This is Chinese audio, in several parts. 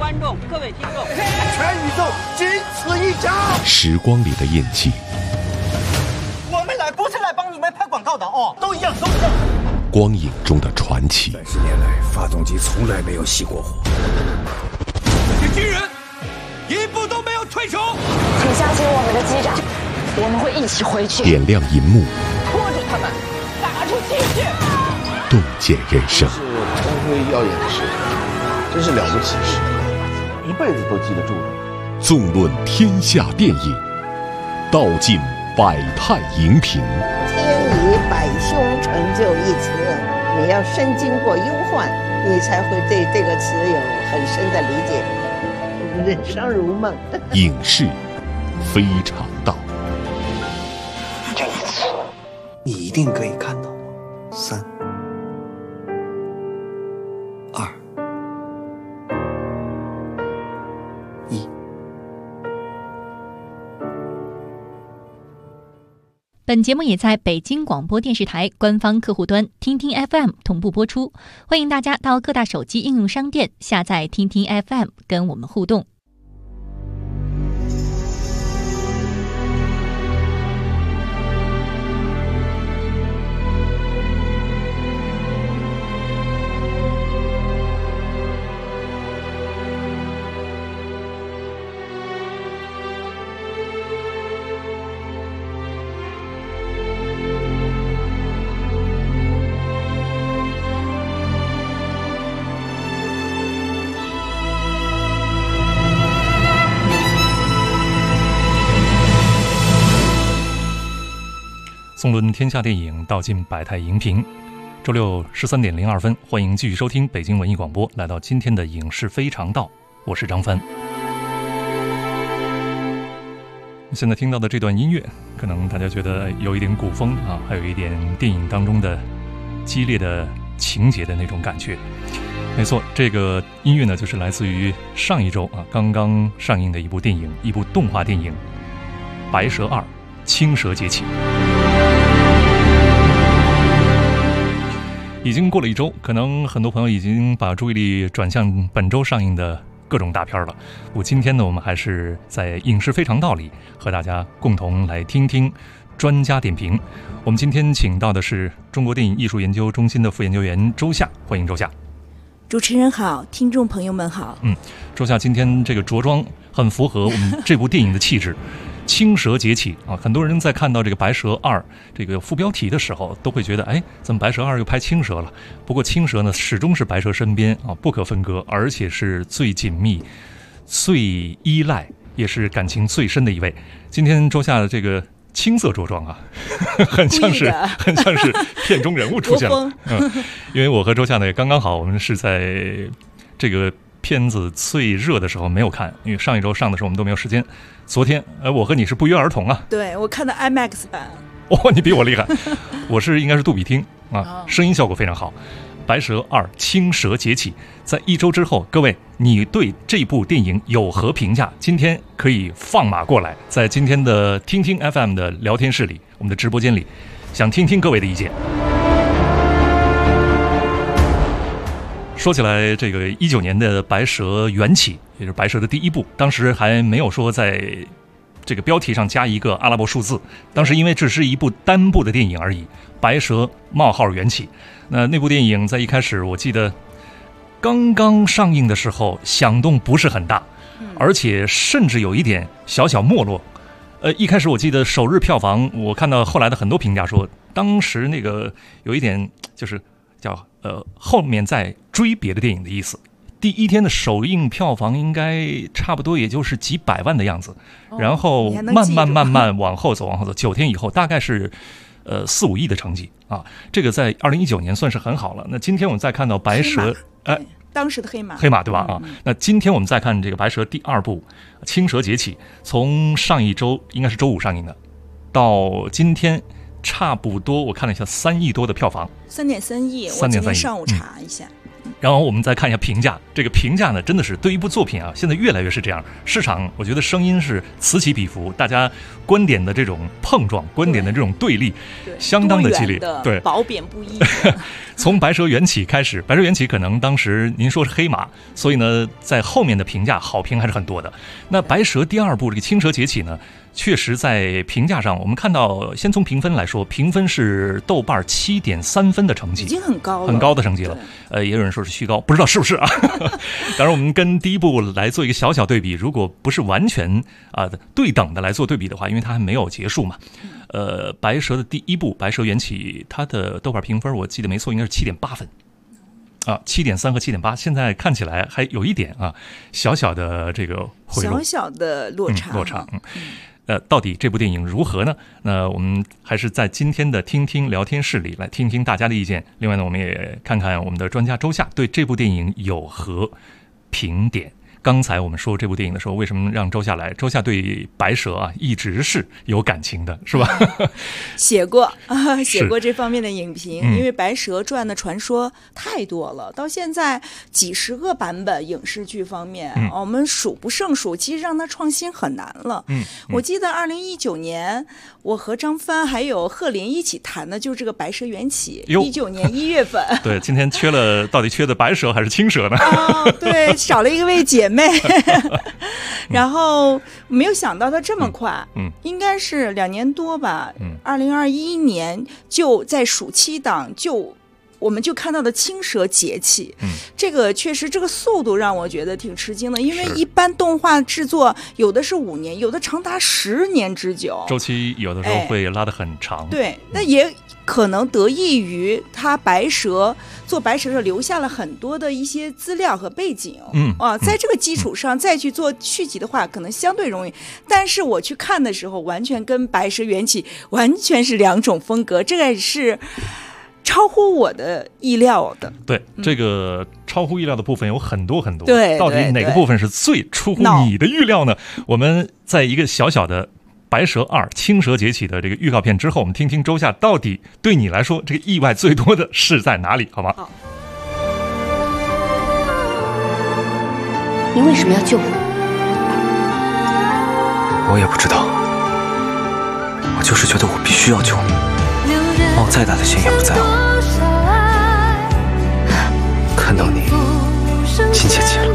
观众、各位听众， 全宇宙仅此一家。 时光里的印记， 我们来不是来帮你们拍广告的哦，都一样，都一样。 光影中的传奇。 30年来，发动机从来没有熄过火。 这些军人一步都没有退出。 请相信我们的机长，我们会一起回去。 点亮银幕， 拖住他们，打出精血， 洞见人生。 是光辉耀眼的时刻，真是了不起的时刻，一辈子都记得住的。 纵论天下电影，道尽百态荧屏。 天以百凶成就一词，你要深经过忧患，你才会对这个词有很深的理解。人生如梦。 影视非常道。 这一次，你一定可以看到3、2、1。 本节目也在北京广播电视台官方客户端听听 FM 同步播出，欢迎大家到各大手机应用商店下载听听 FM 跟我们互动。 纵论天下电影，道尽百态荧屏。周六13点02分，欢迎继续收听北京文艺广播，来到今天的影视非常道，我是张帆。现在听到的这段音乐，可能大家觉得有一点古风啊，还有一点电影当中的激烈的情节的那种感觉。没错，这个音乐呢，就是来自于上一周刚刚上映的一部电影，一部动画电影《白蛇2：青蛇劫起》。已经过了一周，可能很多朋友已经把注意力转向本周上映的各种大片了。今天呢，我们还是在影视非常道里和大家共同来听听专家点评。我们今天请到的是中国电影艺术研究中心的副研究员周夏，欢迎周夏。 主持人好，听众朋友们好。 周夏今天这个着装很符合我们这部电影的气质。青蛇劫起啊！很多人在看到这个《白蛇2》这个副标题的时候，都会觉得，怎么《白蛇2》又拍青蛇了？不过青蛇呢，始终是白蛇身边不可分割，而且是最紧密、最依赖，也是感情最深的一位。今天周夏的这个青色着装很像是片中人物出现了。因为我和周夏呢也刚刚好，我们是在这个片子最热的时候没有看，因为上一周上的时候我们都没有时间。昨天我和你是不约而同啊。 对，我看的 IMAX 版。 你比我厉害。我是应该是杜比厅声音效果非常好。白蛇2：青蛇劫起，在一周之后，各位你对这部电影有何评价？今天可以放马过来，在今天的听听 FM 的聊天室里，我们的直播间里，想听听各位的意见。说起来，这个19年的《白蛇缘起》，也就是白蛇的第一部，当时还没有说在这个标题上加一个阿拉伯数字，当时因为只是一部单部的电影而已，《白蛇缘起》。那部电影在一开始，我记得刚刚上映的时候响动不是很大，而且甚至有一点小小没落。一开始我记得首日票房，我看到后来的很多评价说，当时那个有一点就是叫后面在追别的电影的意思。第一天的首映票房应该差不多也就是几百万的样子，然后慢慢往后走，9天以后大概是4、5亿的成绩啊，这个在2019年算是很好了。那今天我们再看到白蛇， 当时的黑马对吧？那今天我们再看这个白蛇第2部《青蛇劫起》，从上一周应该是周5上映的，到今天差不多我看了一下3亿多的票房， 3.3亿，我今天上午查一下。 然后我们再看一下评价，这个评价呢，真的是对一部作品啊，现在越来越是这样。市场我觉得声音是此起彼伏，大家观点的这种碰撞，观点的这种对立，相当的激烈，对， 褒贬不一。 从白蛇缘起开始，白蛇缘起可能当时您说是黑马，所以呢，在后面的评价好评还是很多的。那白蛇第二部这个青蛇劫起呢，确实在评价上，我们看到，先从评分来说，评分是豆瓣7.3分的成绩， 已经很高了， 很高的成绩了。也有人说是虚高，不知道是不是啊？当然，我们跟第一部来做一个小小对比，如果不是完全对等的来做对比的话，因为它还没有结束嘛。白蛇的第一部《白蛇缘起》，它的豆瓣评分我记得没错，应该是7.8分。7.3和7.8，现在看起来还有一点小小的这个回落， 小小的落差。 到底这部电影如何呢？那我们还是在今天的听听聊天室里来听听大家的意见。另外呢，我们也看看我们的专家周夏对这部电影有何评点。刚才我们说这部电影的时候，为什么让周夏来？周夏对白蛇一直是有感情的，是吧？ 写过这方面的影评，因为白蛇传的传说太多了，到现在几十个版本影视剧方面，我们数不胜数，其实让它创新很难了。我记得2019年，我和张帆还有贺林一起谈的就是这个白蛇缘起，19年1月份。 对，今天到底缺的白蛇还是青蛇呢？ 对，少了一位姐妹。然后没有想到它这么快，应该是2年多吧。2021年就在暑期档我们就看到的青蛇劫起，这个确实这个速度让我觉得挺吃惊的，因为一般动画制作有的是5年，有的长达10年之久， 周期有的时候会拉得很长。 对，那也可能得益于他做白蛇留下了很多的一些资料和背景，在这个基础上再去做续集的话，可能相对容易。但是我去看的时候，完全跟白蛇缘起完全是2种风格，这个是超乎我的意料的。 对，这个超乎意料的部分有很多很多。 对， 到底哪个部分是最出乎你的预料呢？我们在一个小小的白蛇2青蛇劫起的这个预告片之后，我们听听周夏到底对你来说这个意外最多的是在哪里，好吗？ 好。你为什么要救我？ 我也不知道，我就是觉得我必须要救你，冒再大的险也不在乎。看到你亲切极了。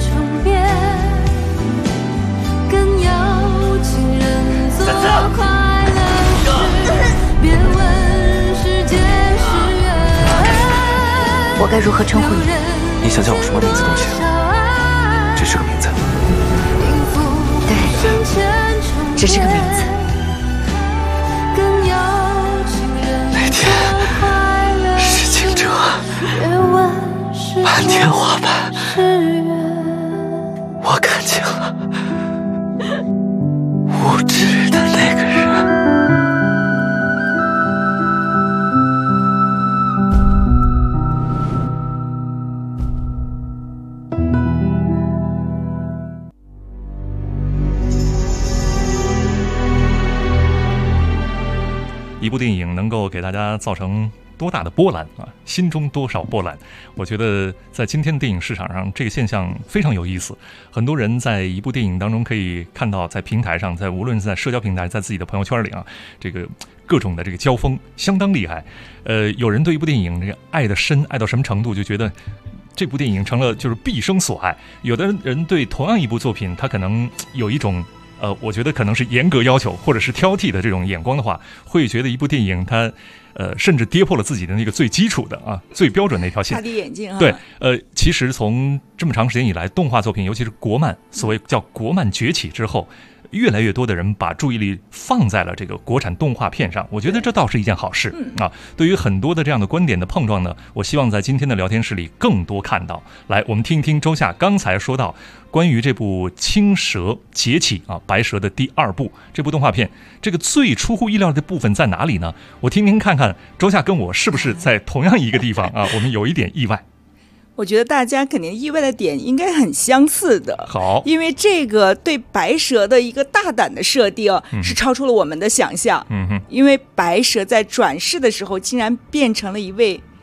我该如何称呼你？ 你想叫我什么名字都行，只是个名字。 对，只是个名字。 那天是惊蛰，满天花瓣，我看见了无知的那个人。 一部电影能够给大家造成多大的波澜心中多少波澜？我觉得在今天的电影市场上，这个现象非常有意思。很多人在一部电影当中可以看到，在平台上，无论是在社交平台，在自己的朋友圈里这个各种的这个交锋相当厉害。有人对一部电影这个爱的深，爱到什么程度，就觉得这部电影成了就是毕生所爱。有的人对同样一部作品，他可能有一种我觉得可能是严格要求或者是挑剔的这种眼光的话，会觉得一部电影它甚至跌破了自己的那个最基础的最标准的那条线。 擦低眼镜对，其实从这么长时间以来，动画作品尤其是国漫，所谓叫国漫崛起之后，越来越多的人把注意力放在了这个国产动画片上，我觉得这倒是一件好事对于很多的这样的观点的碰撞呢，我希望在今天的聊天室里更多看到。来，我们听一听周夏刚才说到关于这部青蛇劫起白蛇的第2部这部动画片，这个最出乎意料的部分在哪里呢？我听听看看周夏跟我是不是在同样一个地方我们有一点意外。 我觉得大家肯定意外的点应该很相似的。 好， 因为这个对白蛇的一个大胆的设定是超出了我们的想象。因为白蛇在转世的时候竟然变成了一位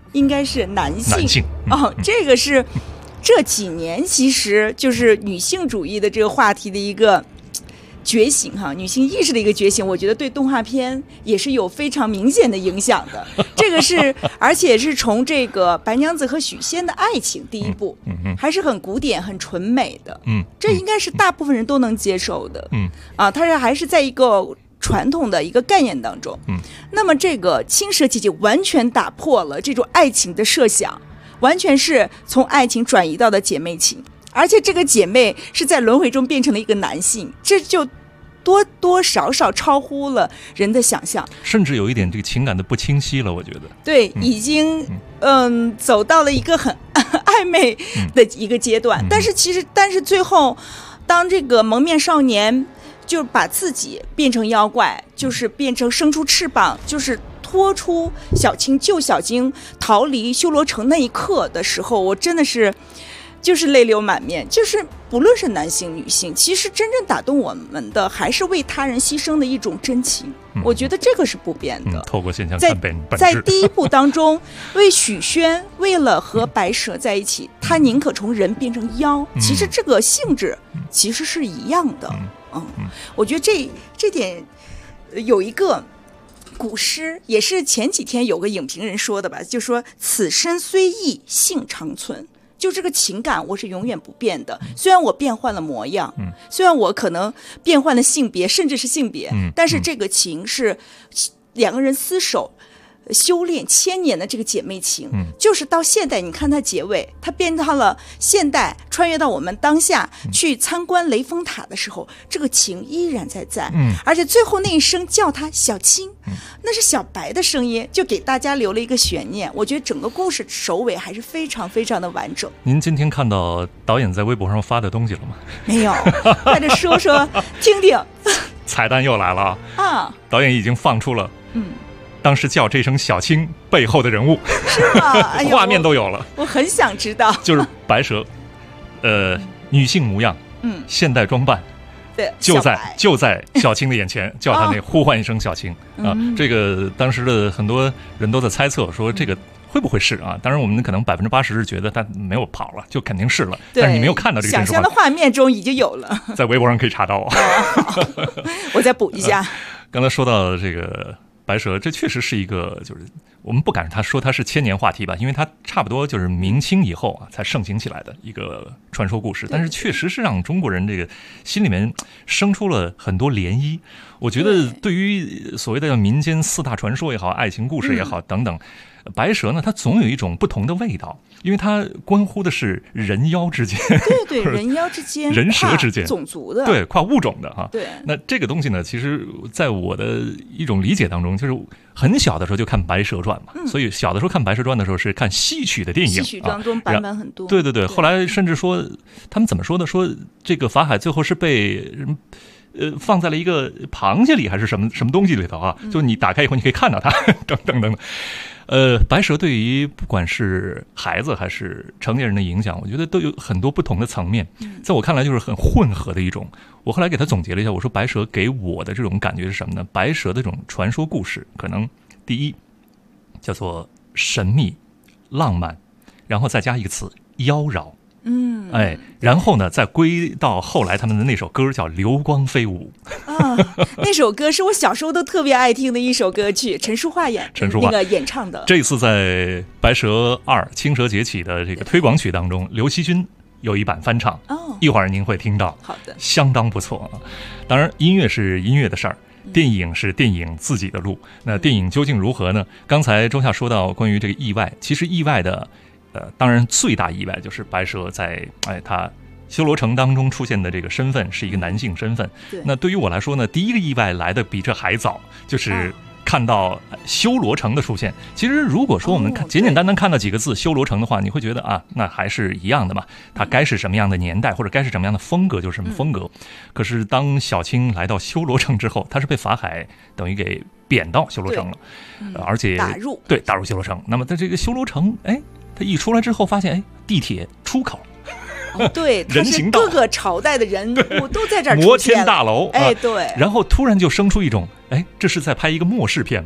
应该是男性。 男性这个是这几年其实就是女性主义的这个话题的一个觉醒哈，女性意识的一个觉醒，我觉得对动画片也是有非常明显的影响的。这个是，而且是从这个白娘子和许仙的爱情第一部，还是很古典、很纯美的，这应该是大部分人都能接受的，它是还是在一个传统的一个概念当中，那么这个青蛇姐姐完全打破了这种爱情的设想，完全是从爱情转移到的姐妹情。而且这个姐妹是在轮回中变成了一个男性，这就多多少少超乎了人的想象， 甚至有一点这个情感的不清晰了，我觉得。 对，已经走到了一个很暧昧的一个阶段。但是最后，当这个蒙面少年就把自己变成妖怪，就是变成生出翅膀，就是拖出小青救小青逃离修罗城那一刻的时候，我真的是。就是泪流满面，就是不论是男性女性，其实真正打动我们的还是为他人牺牲的一种真情，我觉得这个是不变的。 透过现象看本质。 在第一部当中，为许轩为了和白蛇在一起，他宁可从人变成妖，其实这个性质其实是一样的。我觉得这点有一个古诗，也是前几天有个影评人说的吧，就说此身虽异，性长存。就这个情感我是永远不变的，虽然我变换了模样，虽然我可能变换了性别，甚至是性别，但是这个情是两个人厮守修炼1000年的这个姐妹情，就是到现代，你看它结尾，它变到了现代，穿越到我们当下去参观雷峰塔的时候，这个情依然在，而且最后那一声叫他小青，那是小白的声音，就给大家留了一个悬念。我觉得整个故事首尾还是非常非常的完整。 您今天看到导演在微博上发的东西了吗？ 没有，快点说说听听。 彩蛋又来了啊！ 导演已经放出了当时叫这声小青背后的人物， 是吗？哎呦， 画面都有了， 我很想知道。 就是白蛇，女性模样，现代装扮， 对， 就在小青的眼前，叫他那呼唤一声小青这个当时的很多人都在猜测说这个会不会是啊？当然我们可能80%是觉得他没有跑了，就肯定是了，但是你没有看到这个真实想象的画面中已经有了， 在微博上可以查到我再补一下。 刚才说到这个白蛇，这确实是一个，就是我们不敢说它是1000年话题吧，因为它差不多就是明清以后才盛行起来的一个传说故事，但是确实是让中国人这个心里面生出了很多涟漪。我觉得对于所谓的民间4大传说也好，爱情故事也好等等，白蛇呢，它总有一种不同的味道，因为它关乎的是人妖之间， 对人妖之间， 人蛇之间， 种族的， 对，跨物种的哈。 对， 那这个东西呢，其实在我的一种理解当中，就是很小的时候就看《白蛇传》嘛，所以小的时候看《白蛇传》的时候是看戏曲的电影， 戏曲当中版本很多。 对，后来甚至说他们怎么说的？说这个法海最后是被放在了一个螃蟹里还是什么东西里头啊？就你打开以后你可以看到它，等等等等。白蛇对于不管是孩子还是成年人的影响，我觉得都有很多不同的层面。在我看来，就是很混合的一种。我后来给他总结了一下，我说白蛇给我的这种感觉是什么呢？白蛇的这种传说故事，可能第一叫做神秘、浪漫，然后再加一个词妖娆。然后呢，再归到后来他们的那首歌叫《流光飞舞》 那首歌是我小时候都特别爱听的一首歌曲，陈淑桦那个演唱的。 这次在《白蛇2青蛇劫起》的这个推广曲当中，刘惜君有一版翻唱，一会儿您会听到， 好的， 相当不错啊。当然，音乐是音乐的事儿。电影是电影自己的路，那电影究竟如何呢？刚才周夏说到关于这个意外，其实意外的当然最大意外就是白蛇在他修罗城当中出现的这个身份是一个男性身份。那对于我来说呢，第一个意外来的比这还早，就是看到修罗城的出现。其实如果说我们简简单单看到几个字修罗城的话，你会觉得啊，那还是一样的嘛，它该是什么样的年代或者该是什么样的风格就是什么风格。可是当小青来到修罗城之后，他是被法海等于给贬到修罗城了，而且打入修罗城。那么在这个修罗城，他一出来之后发现，地铁出口。 对， 人行道， 各个朝代的人物都在这儿出现， 摩天大楼， 对， 然后突然就生出一种，这是在拍一个末世片吗？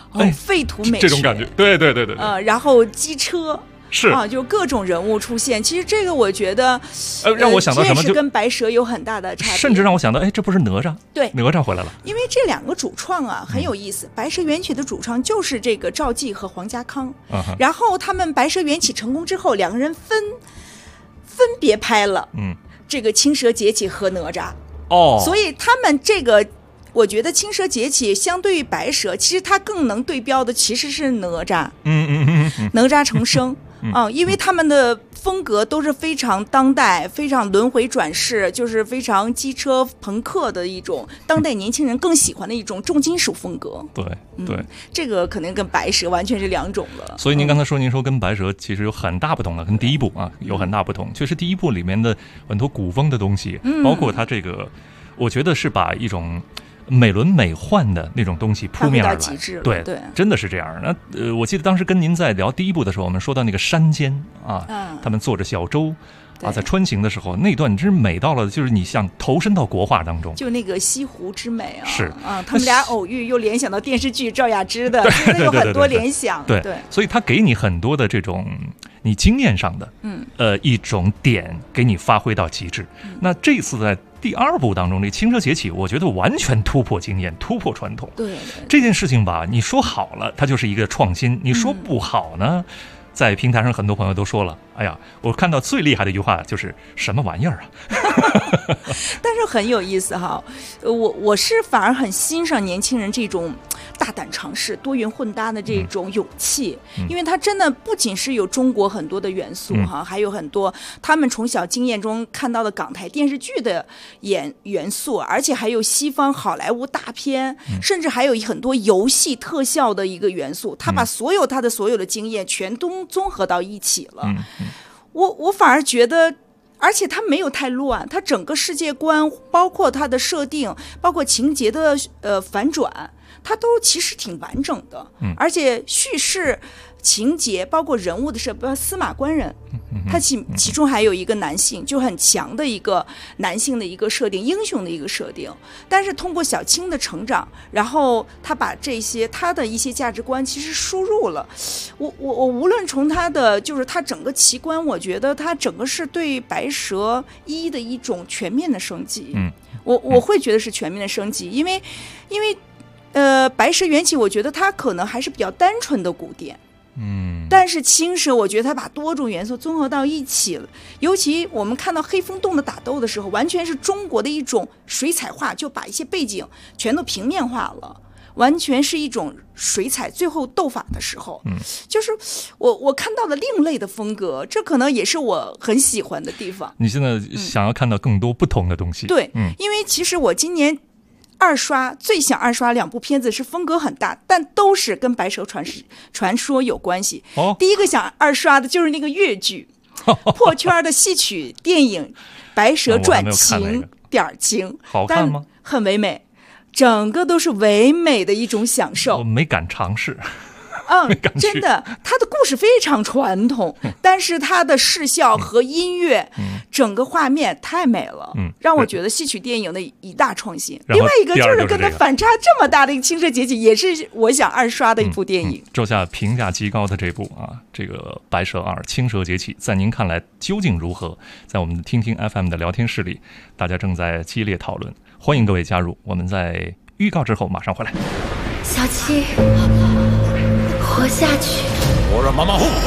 废土美学这种感觉，对， 然后机车。 是啊，就各种人物出现。其实这个我觉得， 让我想到什么， 是跟白蛇有很大的差别， 甚至让我想到，这不是哪吒？ 对， 哪吒回来了。 因为这两个主创啊很有意思，白蛇缘起的主创就是这个赵季和黄家康，然后他们白蛇缘起成功之后，两个人分别拍了，这个青蛇劫起和哪吒。所以他们这个。我觉得青蛇劫起相对于白蛇，其实它更能对标的其实是哪吒，哪吒重生因为他们的风格都是非常当代、非常轮回转世，就是非常机车朋克的一种当代年轻人更喜欢的一种重金属风格。 对， 这个可能跟白蛇完全是两种了。 所以您刚才说，您说跟白蛇其实有很大不同的，跟第一部有很大不同。确实，第一部里面的很多古风的东西，包括它这个，我觉得是把一种美轮美奂的那种东西扑面而来，对，真的是这样。那我记得当时跟您在聊第一部的时候，我们说到那个山间他们坐着小舟在穿行的时候，那段真是美到了，就是你想投身到国画当中， 就那个西湖之美是他们俩偶遇，又联想到电视剧赵雅芝的，有很多联想， 对，所以他给你很多的这种你经验上的一种点给你发挥到极致。那这次在第二部当中，这青蛇劫起，我觉得完全突破经验，突破传统。 对， 这件事情吧，你说好了，它就是一个创新；你说不好呢，在平台上很多朋友都说了，哎呀，我看到最厉害的一句话就是什么玩意儿啊！ 但是很有意思哈，我是反而很欣赏年轻人这种大胆尝试、多元混搭的这种勇气，因为它真的不仅是有中国很多的元素还有很多他们从小经验中看到的港台电视剧的元素，而且还有西方好莱坞大片，甚至还有很多游戏特效的一个元素，他把他的所有的经验全都综合到一起了。我反而觉得，而且它没有太乱，它整个世界观，包括它的设定，包括情节的反转，它都其实挺完整的。而且叙事情节包括人物的设，比如司马官人，他其中还有一个男性，就很强的一个男性的一个设定，英雄的一个设定。但是通过小青的成长，然后他把这些他的一些价值观其实输入了。我无论从他的就是他整个奇观，我觉得他整个是对白蛇一的一种全面的升级。我会觉得是全面的升级，因为白蛇缘起，我觉得它可能还是比较单纯的古典。但是青蛇我觉得它把多种元素综合到一起了，尤其我们看到黑风洞的打斗的时候，完全是中国的一种水彩画，就把一些背景全都平面化了，完全是一种水彩。最后斗法的时候，就是我看到了另类的风格，这可能也是我很喜欢的地方。 你现在想要看到更多不同的东西？ 对，因为其实我今年最想二刷两部片子，是风格很大，但都是跟白蛇传说有关系。第一个想二刷的就是那个粤剧破圈的戏曲电影《白蛇传情点情》， 好看吗？ 很唯美，整个都是唯美的一种享受。 我没敢尝试。 真的，它的故事非常传统，但是它的视效和音乐，整个画面太美了，让我觉得戏曲电影的一大创新。另外一个就是跟它反差这么大的一个青蛇劫起，也是我想二刷的一部电影。 周夏评价极高的这部这个白蛇2青蛇劫起，在您看来究竟如何？在我们的听听 FM 的聊天室里，大家正在激烈讨论，欢迎各位加入。我们在预告之后马上回来。 小七，活下去！ 我让妈妈哄。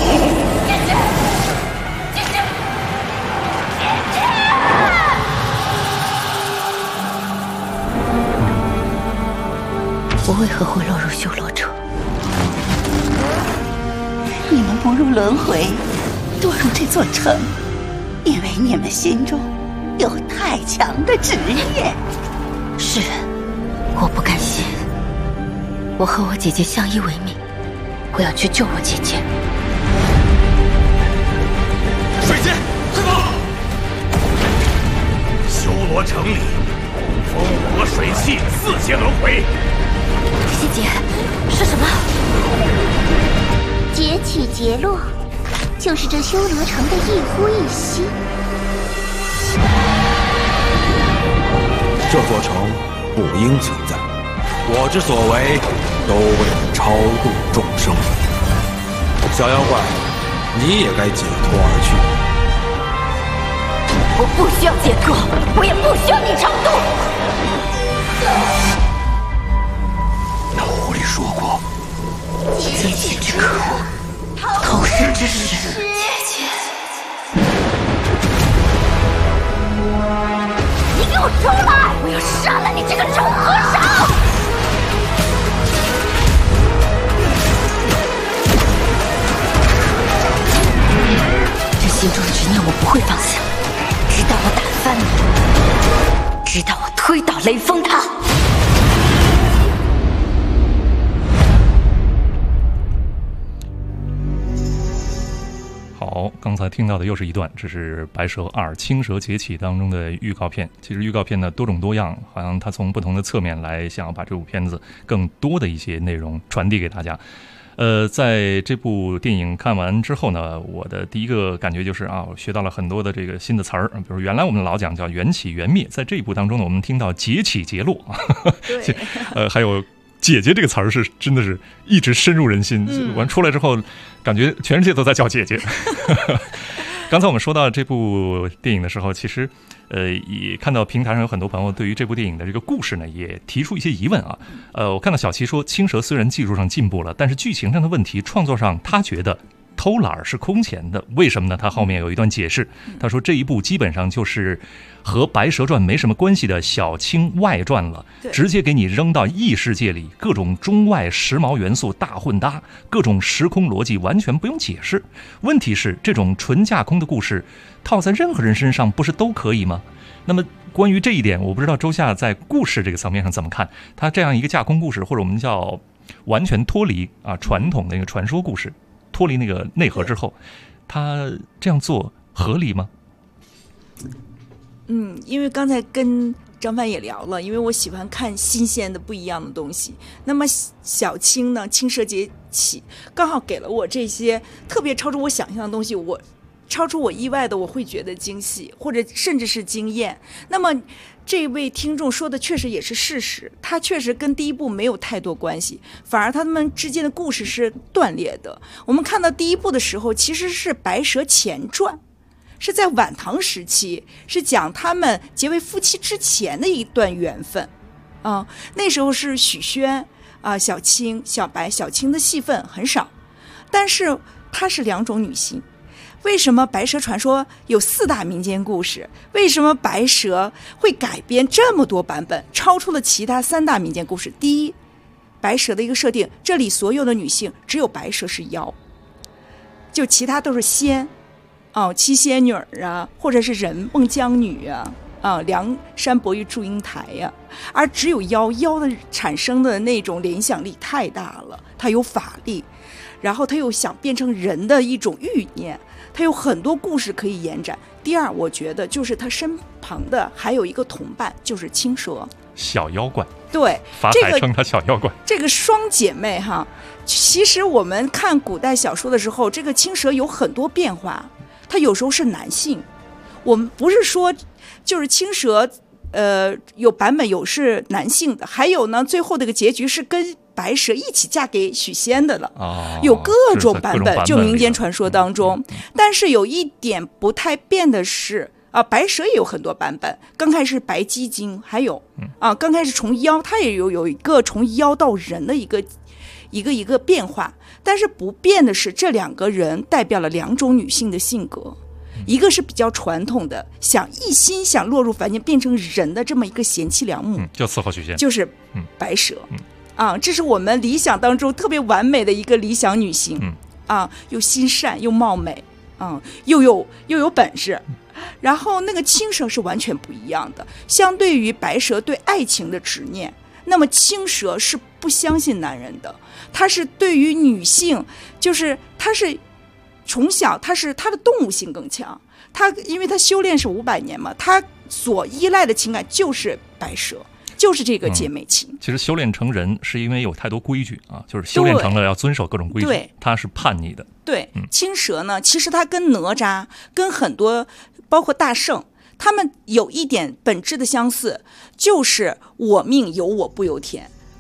我为何会落入修罗城？你们不入轮回，堕入这座城，因为你们心中有太强的执念。是，我不甘心。我和我姐姐相依为命，我要去救我姐姐。 水仙，快跑！修罗城里，风火水气4阶轮回。 姐姐，是什么？ 劫起劫落，就是这修罗城的一呼一吸。 这座城不应存在，我之所为， 都为了超度众生。小妖怪，你也该解脱而去。 我不需要解脱，我也不需要你超度。 那狐狸说过， 结界之可恶，投生之时。你给我出来！我要杀了你这个臭和尚！这心中的执念我不会放下，直到我打翻你，直到我推倒雷峰塔。 好，刚才听到的又是一段，这是《白蛇2青蛇劫起》当中的预告片。其实预告片呢多种多样，好像它从不同的侧面来想要把这部片子更多的一些内容传递给大家。在这部电影看完之后呢，我的第一个感觉就是我学到了很多的这个新的词儿，比如原来我们老讲叫缘起缘灭，在这一部当中呢，我们听到劫起劫落，还有姐姐这个词儿是真的是一直深入人心，完出来之后感觉全世界都在叫姐姐。刚才我们说到这部电影的时候，其实也看到平台上有很多朋友对于这部电影的这个故事呢也提出一些疑问啊。我看到小齐说青蛇虽然技术上进步了，但是剧情上的问题，创作上他觉得偷懒是空前的。为什么呢？他后面有一段解释，他说这一部基本上就是和白蛇传没什么关系的小青外传了，直接给你扔到异世界里，各种中外时髦元素大混搭，各种时空逻辑完全不用解释。问题是这种纯架空的故事套在任何人身上不是都可以吗？那么关于这一点，我不知道周夏在故事这个层面上怎么看。他这样一个架空故事，或者我们叫完全脱离传统的一个传说故事，脱离那个内核之后，他这样做合理吗？ 因为刚才跟张帆也聊了，因为我喜欢看新鲜的不一样的东西。那么小青呢，青蛇劫起刚好给了我这些特别超出我想象的东西，超出我意外的，我会觉得惊喜，或者甚至是惊艳。那么这位听众说的确实也是事实，他确实跟第一部没有太多关系，反而他们之间的故事是断裂的。我们看到第一部的时候，其实是白蛇前传，是在晚唐时期，是讲他们结为夫妻之前的一段缘分那时候是许宣小青、小白。小青的戏份很少，但是她是两种女性。为什么白蛇传说有4大民间故事？为什么白蛇会改编这么多版本，超出了其他3大民间故事？第一，白蛇的一个设定，这里所有的女性只有白蛇是妖，就其他都是仙七仙女或者是人孟姜女梁山伯与祝英台而只有妖的产生的那种联想力太大了，它有法力，然后它又想变成人的一种欲念，它有很多故事可以延展。第二，我觉得就是他身旁的还有一个同伴，就是青蛇小妖怪。 对， 法海称他小妖怪。 这个双姐妹其实我们看古代小说的时候，这个青蛇有很多变化，它有时候是男性。我们不是说就是青蛇有版本有是男性的，还有呢最后这个结局是跟白蛇一起嫁给许仙的了有各种版本，就民间传说当中。但是有一点不太变的是白蛇也有很多版本，刚开始白鸡精，还有刚开始从妖，它也有一个从妖到人的一个变化。但是不变的是这2个人代表了2种女性的性格，一个是比较传统的，一心想落入凡间变成人的这么一个贤妻良母， 就伺候许仙， 就是白蛇这是我们理想当中特别完美的一个理想女性又心善又貌美又有本事。然后那个青蛇是完全不一样的，相对于白蛇对爱情的执念，那么青蛇是不相信男人的，他是对于女性，就是他是从小他的动物性更强，因为他修炼是500年嘛，他所依赖的情感就是白蛇，就是这个姐妹情。 其实修炼成人是因为有太多规矩就是修炼成了要遵守各种规矩，他是叛逆的。 对，青蛇呢，其实他跟哪吒跟很多包括大圣，他们有一点本质的相似，就是我命由我不由天。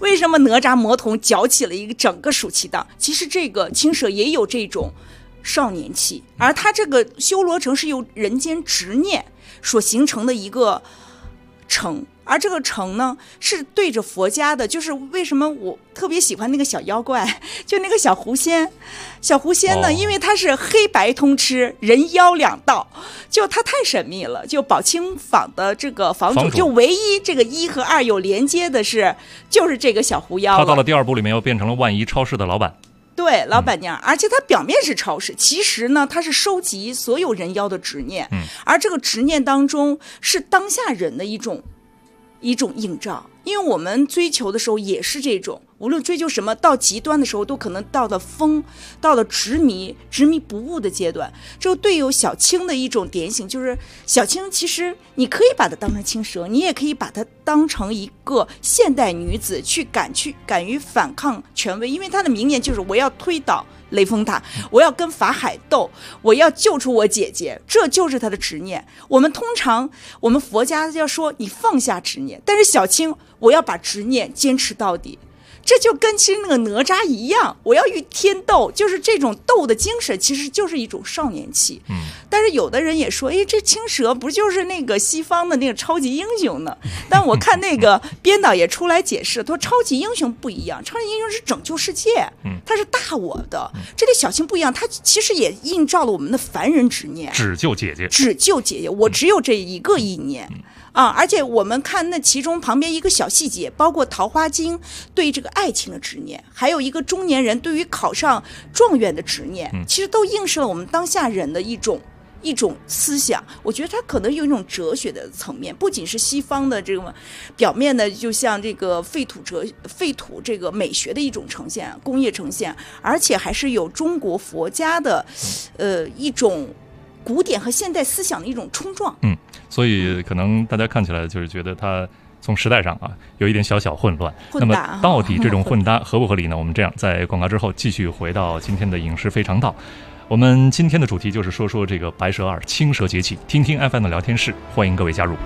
为什么哪吒魔童搅起了一个整个暑期档？其实这个青蛇也有这种少年气，而他这个修罗城是由人间执念所形成的一个城，而这个城呢是对着佛家的，就是为什么我特别喜欢那个小妖怪，就那个小狐仙。小狐仙呢，因为他是黑白通吃，人妖两道，就他太神秘了。就宝清坊的这个房主，就唯一这个1和2有连接的就是这个小狐妖。 他到了第2部里面又变成了万怡超市的老板。 对，老板娘，而且他表面是超市，其实呢，他是收集所有人妖的执念，而这个执念当中是当下人的一种映照，因为我们追求的时候也是这种，无论追求什么，到极端的时候都可能到了到了执迷不悟的阶段。这个对有小青的一种点醒，就是小青其实你可以把它当成青蛇，你也可以把它当成一个现代女子，敢于反抗权威，因为她的名言就是我要推倒雷峰塔，我要跟法海斗，我要救出我姐姐，这就是他的执念。我们佛家要说你放下执念，但是小青我要把执念坚持到底，这就跟其实那个哪吒一样，我要与天斗，就是这种斗的精神其实就是一种少年气。但是有的人也说，这青蛇不就是那个西方的那个超级英雄呢？但我看那个编导也出来解释，他说超级英雄不一样，超级英雄是拯救世界，他是大我的，这里小青不一样，他其实也映照了我们的凡人执念， 只救姐姐， 我只有这一个意念。而且我们看那其中旁边一个小细节，包括桃花精对这个爱情的执念，还有一个中年人对于考上状元的执念，其实都映射了我们当下人的一种思想。我觉得它可能有一种哲学的层面，不仅是西方的这个表面的，就像这个废土这个美学的一种呈现，工业呈现，而且还是有中国佛家的一种古典和现代思想的一种冲撞。 所以可能大家看起来就是觉得它从时代上有一点小混乱。那么到底这种混搭合不合理呢？我们这样在广告之后继续回到今天的影视非常道。我们今天的主题就是说这个白蛇2青蛇崛起，听听 FM 的聊天室，欢迎各位加入。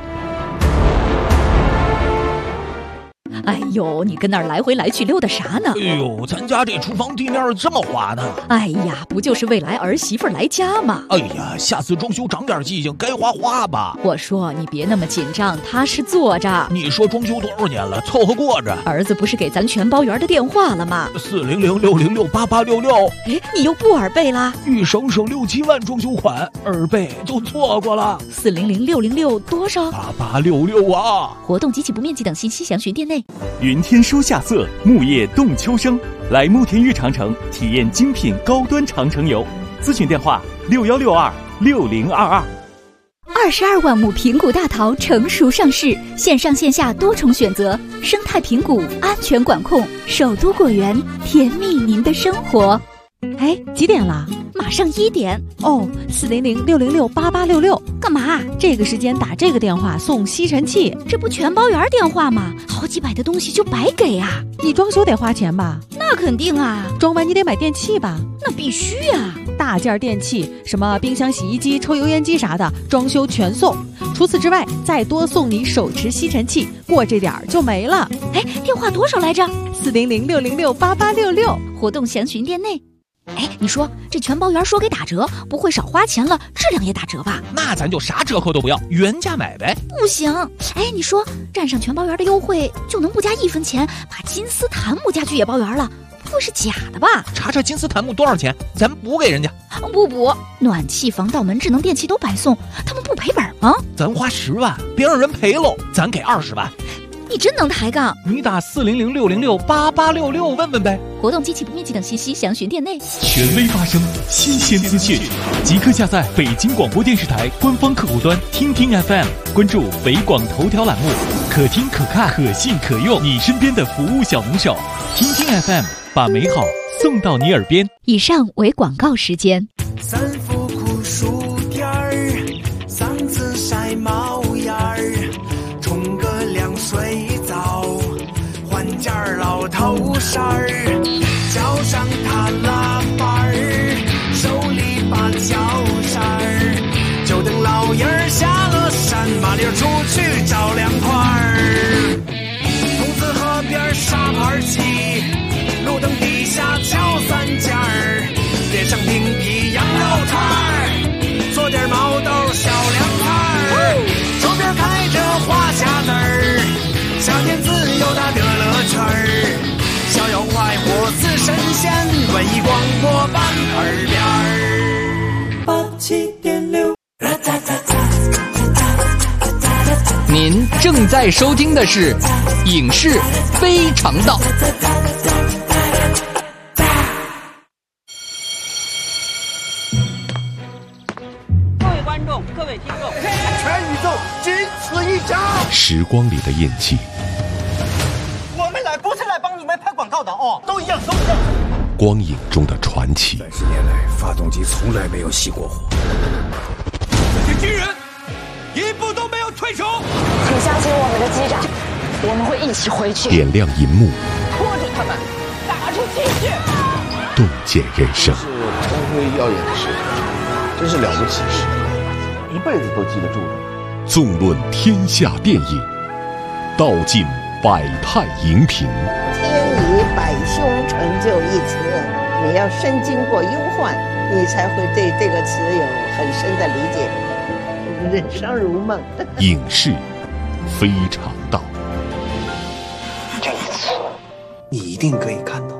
哎呦，你跟那儿来回来去溜达啥呢？ 哎呦，咱家这厨房地面这么滑呢。 哎呀，不就是未来儿媳妇来家吗？ 哎呀，下次装修长点记性，该花吧。 我说你别那么紧张，踏实坐着。 你说装修多少年了，凑合过着。 儿子不是给咱全包圆的电话了吗 ？400-606-8866。 哎，你又不耳背啦？ 欲省6-7万装修款，耳背就错过了。 400-606多少 ？8866啊！ 活动及其不面积等信息详询店内。 云天书夏色，木叶动秋生，来慕田峪长城体验精品高端长城游。咨询电话6162-6022。 22万亩平谷大桃成熟上市，线上线下多重选择，生态平谷，安全管控，首都果园，甜蜜您的生活。 哎，几点了？ 马上1点哦。400-606-8866， 干嘛？ 这个时间打这个电话送吸尘器， 这不全包圆电话吗？好几百的东西就白给啊！ 你装修得花钱吧？ 那肯定啊！ 装完你得买电器吧？ 那必须啊！ 大件电器，什么冰箱、洗衣机、抽油烟机啥的，装修全送。除此之外，再多送你手持吸尘器，过这点儿就没了。 哎，电话多少来着 ？400-606-8866， 活动详询店内。哎，你说这全包圆说给打折，不会少花钱了，质量也打折吧？ 那咱就啥折扣都不要，原价买呗。 不行，哎，你说占上全包圆的优惠，就能不加1分钱把金丝檀木家具也包圆了？不会是假的吧？ 查金丝檀木多少钱，咱补给人家。 不补，暖气、防盗门、智能电器都白送，他们不赔本吗？ 咱花10万，别让人赔喽，咱给20万。 你真能抬杠！ 你打400-606-8866问问呗。 活动及其不面积等信息详询店内。 权威发声，新鲜资讯，即刻下载北京广播电视台官方客户端听听 FM， 关注北广头条栏目，可听可看可信可用，你身边的服务小能手。听听 FM， 把美好送到你耳边。 以上为广告时间。 三伏酷暑天儿，嗓子晒冒烟儿，冲个凉水澡，换件老头衫儿，脚上踏拉板儿，手里把脚扇儿，就等老爷儿下了山，麻溜出去找凉快儿。筒子河边沙盘儿起，路灯底下敲三件儿，脸上顶皮羊肉串儿，做点毛豆小凉菜儿，周边开着花匣子儿，夏天自由的乐乐圈儿，逍遥快活似神仙，文艺广播版耳边儿87.6。 您正在收听的是《影视非常道》。 各位观众，各位听众， 全宇宙仅此一家。 时光里的印记， 我们来不是来帮你们拍广告的哦，都一样。 光影中的传奇。 30年来，发动机从来没有熄过火。 这些军人一步都没有退出。 请相信我们的机长，我们会一起回去。 点亮银幕， 拖住他们，打出气势， 洞见人生。 是光辉耀眼的时刻，真是了不起的时刻，一辈子都记得住的。 纵论天下电影，道尽百态荧屏。 天以百凶成就一词，你要深经过忧患，你才会对这个词有很深的理解。人生如梦。 影视非常道。 这一次，你一定可以看到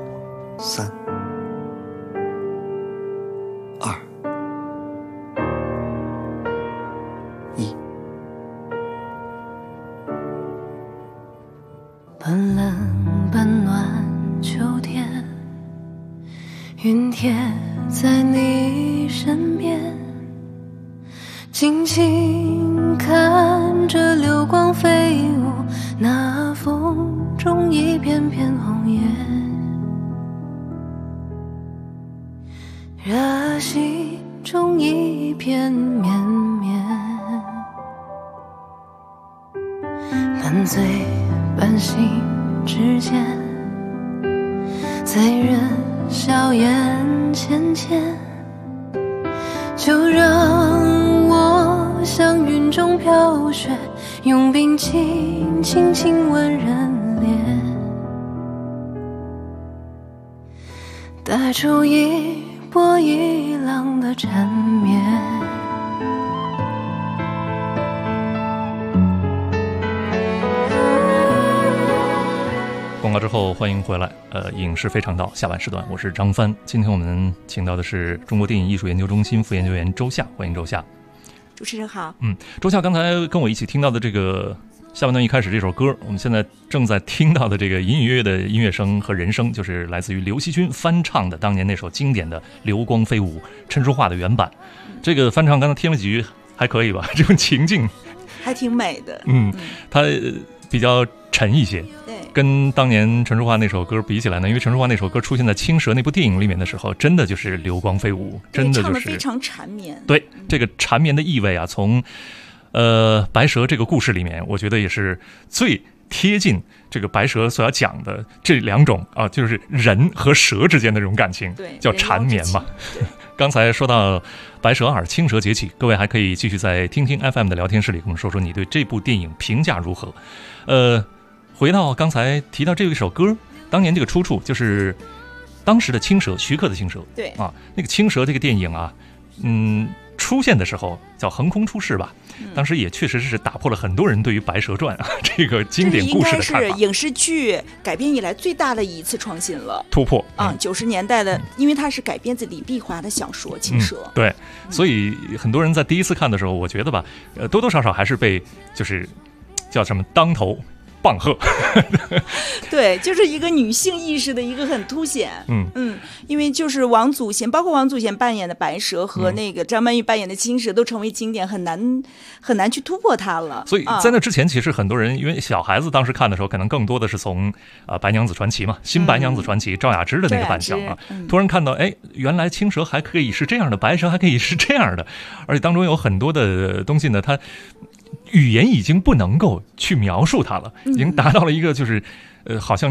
3、2、1。 半冷半暖秋天，云贴在你身边，静静看着流光飞舞，那风中一片片红叶，热心中一片绵绵，半醉半醒之间，在人笑颜浅浅，就让我像云中飘雪，用冰轻轻亲吻人脸，带出一波一浪的缠绵。 广告之后欢迎回来，影视非常道下半时段，我是张帆。今天我们请到的是中国电影艺术研究中心副研究员周夏，欢迎周夏。 主持人好。 周夏刚才跟我一起听到的这个下半段一开始这首歌，我们现在正在听到的这个隐隐约约的音乐声和人声，就是来自于刘惜君翻唱的当年那首经典的《流光飞舞》陈淑桦的原版。这个翻唱刚才听了几句还可以吧，这种情境还挺美的。 它比较沉一些，跟当年陈淑桦那首歌比起来呢，因为陈淑桦那首歌出现在《青蛇》那部电影里面的时候，真的就是流光飞舞，真的就是唱得非常缠绵。 对，这个缠绵的意味啊，从白蛇这个故事里面，我觉得也是最贴近这个白蛇所要讲的这两种啊，就是人和蛇之间的这种感情， 对， 叫缠绵嘛。刚才说到白蛇耳，青蛇节气，各位还可以继续在听听 FM 的聊天室里跟我们说说你对这部电影评价如何。回到刚才提到这一首歌，当年这个出处就是当时的青蛇，徐克的青蛇。 对啊，那个青蛇这个电影啊，出现的时候叫横空出世吧，当时也确实是打破了很多人对于《白蛇传》啊这个经典故事的看法。 这应该是影视剧改编以来最大的一次创新了， 突破 90年代的，因为它是改编自李碧华的小说《青蛇》。 对，所以很多人在第一次看的时候，我觉得吧，多多少少还是被就是叫什么当头棒喝。 对，就是一个女性意识的一个很凸显。因为就是王祖贤，包括王祖贤扮演的白蛇和那个张曼玉扮演的青蛇都成为经典，很难去突破它了。 所以在那之前，其实很多人因为小孩子当时看的时候，可能更多的是从白娘子传奇嘛，新白娘子传奇，赵雅芝的那个扮相啊，突然看到原来青蛇还可以是这样的，白蛇还可以是这样的，而且当中有很多的东西呢，它语言已经不能够去描述它了，已经达到了一个就是好像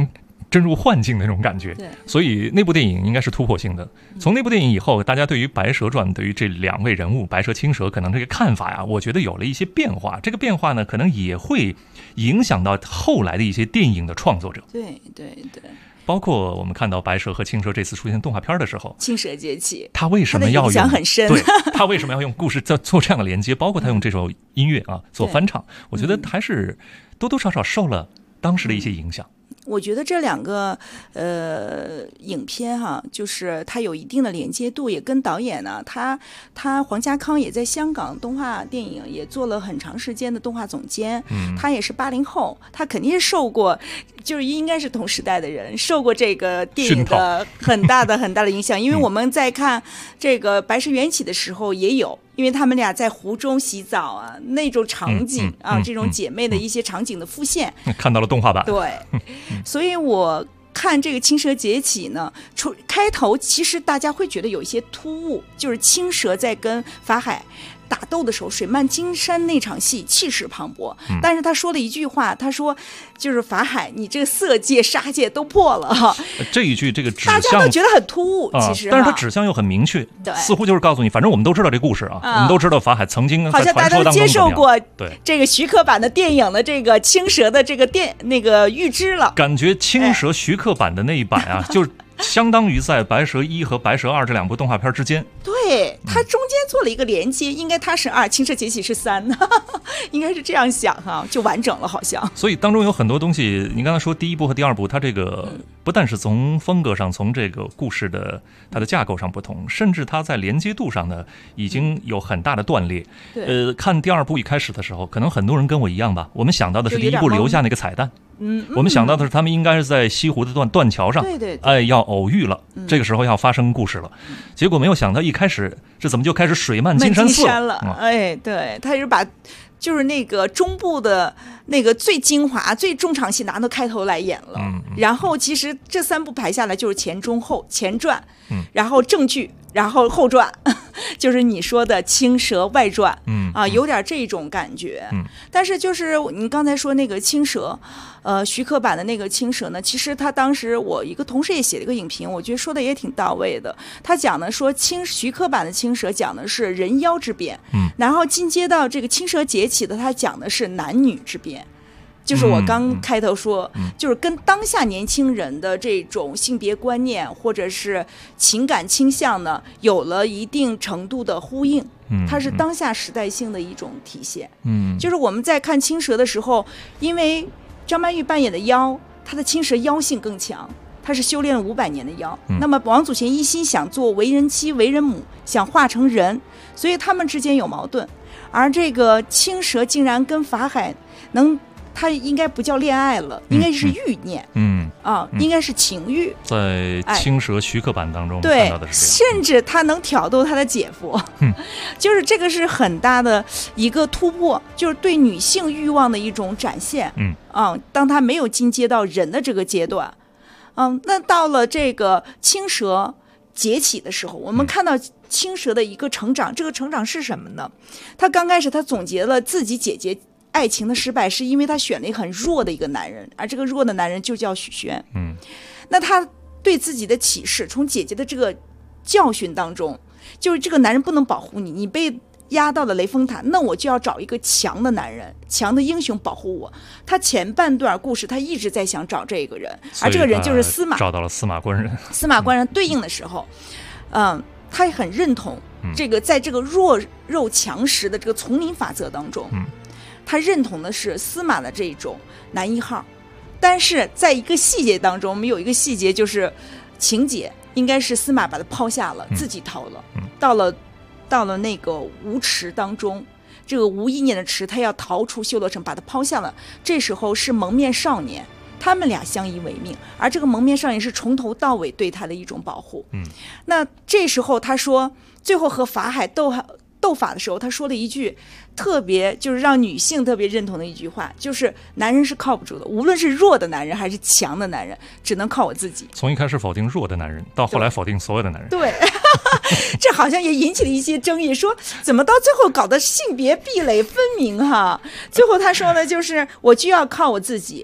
真入幻境的那种感觉。 对， 所以那部电影应该是突破性的。从那部电影以后，大家对于《白蛇传》对于这2位人物白蛇青蛇可能这个看法呀，我觉得有了一些变化。这个变化呢，可能也会影响到后来的一些电影的创作者。 对对对。 包括我们看到白蛇和青蛇这次出现动画片的时候， 青蛇崛起， 他为什么要用影响很深？ 对，他为什么要用故事做这样的连接？包括他用这首音乐啊做翻唱，我觉得还是多多少少受了当时的一些影响。 我觉得这2个影片哈，就是它有一定的连接度，也跟导演呢，他黄家康也在香港动画电影也做了很长时间的动画总监，他也是80后，他肯定是受过，就是应该是同时代的人，受过这个电影的很大的影响。因为我们在看这个《白蛇缘起》的时候也有。因为他们俩在湖中洗澡啊，那种场景啊，这种姐妹的一些场景的复现， 看到了动画版。 对，所以我看这个青蛇崛起呢，开头其实大家会觉得有一些突兀，就是青蛇在跟法海打斗的时候，水漫金山那场戏气势磅礴，但是他说了一句话，他说就是法海，你这个色戒杀戒都破了哈。 这一句这个指向大家都觉得很突兀，其实但是他指向又很明确，似乎就是告诉你，反正我们都知道这故事啊，我们都知道法海曾经好像大家都接受过对这个徐克版的电影的这个青蛇的这个那个预知了， 感觉青蛇徐克版的那一版啊，就相当于在《白蛇1》和《白蛇2》这2部动画片之间， 对，它中间做了一个连接，应该它是2，青蛇崛起是3，应该是这样想哈，就完整了好像。 所以当中有很多东西，你刚才说第1部和第2部，它这个不但是从风格上，从这个故事的它的架构上不同，甚至它在连接度上呢，已经有很大的断裂。看第2部一开始的时候，可能很多人跟我一样吧，我们想到的是第1部留下那个彩蛋。我们想到的是他们应该是在西湖的断桥上，要偶遇了，这个时候要发生故事了，结果没有想到一开始这怎么就开始水漫金山寺了？对，他是把就是那个中部的那个最精华、最中场戏拿到开头来演了，然后其实这3部排下来就是前中后，前传，然后正剧，然后后传，就是你说的青蛇外传，有点这种感觉。但是就是你刚才说那个青蛇，徐克版的那个青蛇呢，其实他当时我一个同事也写了一个影评，我觉得说的也挺到位的。他讲的说徐克版的青蛇讲的是人妖之变，然后进阶到这个青蛇崛起的，他讲的是男女之变。就是我刚开头说，就是跟当下年轻人的这种性别观念或者是情感倾向呢，有了一定程度的呼应，它是当下时代性的一种体现。就是我们在看青蛇的时候，因为张曼玉扮演的妖，她的青蛇妖性更强，她是修炼了500年的妖。那么王祖贤一心想做为人妻为人母，想化成人，所以他们之间有矛盾。而这个青蛇竟然跟法海他应该不叫恋爱了，应该是欲念，应该是情欲。 在青蛇徐克版当中看到的是甚至他能挑逗他的姐夫，就是这个是很大的一个突破，就是对女性欲望的一种展现。当他没有进阶到人的这个阶段，那到了这个青蛇崛起的时候，我们看到青蛇的一个成长，这个成长是什么呢？他刚开始他总结了自己姐姐爱情的失败，是因为他选了一个很弱的一个男人，而这个弱的男人就叫许宣。那他对自己的启示，从姐姐的这个教训当中，就是这个男人不能保护你，你被压到了雷峰塔，那我就要找一个强的男人，强的英雄保护我。他前半段故事他一直在想找这个人，而这个人就是司马， 找到了司马官人。 司马官人对应的时候，他也很认同这个在这个弱肉强食的这个丛林法则当中，他认同的是司马的这种男一号。但是在一个细节当中，我们有一个细节就是情节应该是司马把他抛下了，自己逃了，到了那个无池当中，这个无意念的池，他要逃出修罗城，把他抛下了。这时候是蒙面少年，他们俩相依为命，而这个蒙面少年是从头到尾对他的一种保护。那这时候他说，最后和法海斗法的时候，他说了一句特别就是让女性特别认同的一句话，就是男人是靠不住的，无论是弱的男人还是强的男人，只能靠我自己。 从一开始否定弱的男人，到后来否定所有的男人。 对，这好像也引起了一些争议，说怎么到最后搞得性别壁垒分明哈？最后他说的就是我就要靠我自己，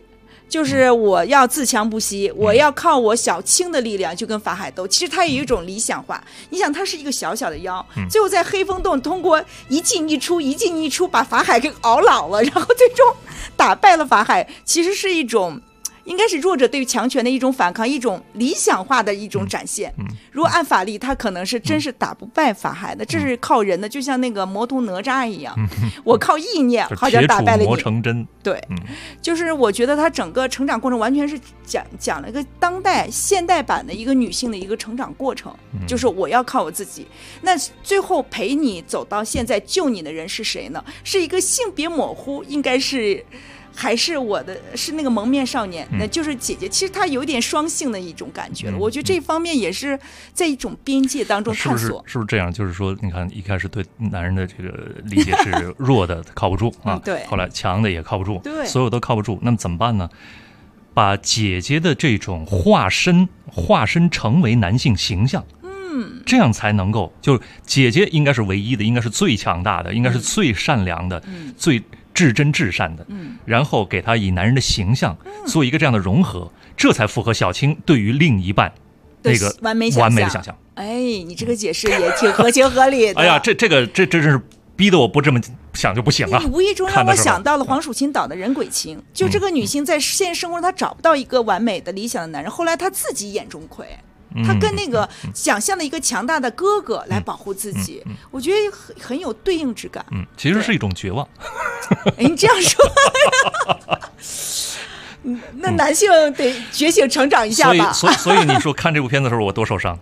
就是我要自强不息，我要靠我小青的力量去跟法海斗。其实他有一种理想化，你想他是一个小小的妖，最后在黑风洞通过一进一出把法海给熬老了，然后最终打败了法海，其实是一种应该是弱者对于强权的一种反抗，一种理想化的一种展现。如果按法力，他可能是真是打不败法海的，这是靠人的，就像那个魔徒哪吒一样，我靠意念好像打败了你。 磨成针。 对，就是我觉得他整个成长过程完全是讲了一个当代现代版的一个女性的一个成长过程，就是我要靠我自己。那最后陪你走到现在救你的人是谁呢？是一个性别模糊，应该是。还是我的是那个蒙面少年，那就是姐姐。其实她有点双性的一种感觉了。我觉得这方面也是在一种边界当中探索。 是不是这样？就是说，你看一开始对男人的这个理解是弱的靠不住啊， 对， 后来强的也靠不住， 对， 所有都靠不住。那么怎么办呢？把姐姐的这种化身成为男性形象。这样才能够，就是姐姐应该是唯一的，应该是最强大的，应该是最善良的，最至真至善的，然后给她以男人的形象做一个这样的融合，这才符合小青对于另一半那个完美的想象。 哎，你这个解释也挺合情合理的。 哎呀，这真是逼得我不这么想就不行了。 你无意中让我想到了黄蜀芹导的《人鬼情》，就这个女性在现实生活中她找不到一个完美的理想的男人，后来她自己眼中亏。他跟那个想象的一个强大的哥哥来保护自己，我觉得很有对应之感。 其实是一种绝望。 哎，你这样说，那男性得觉醒成长一下吧。 所以你说看这部片子的时候，我多受伤。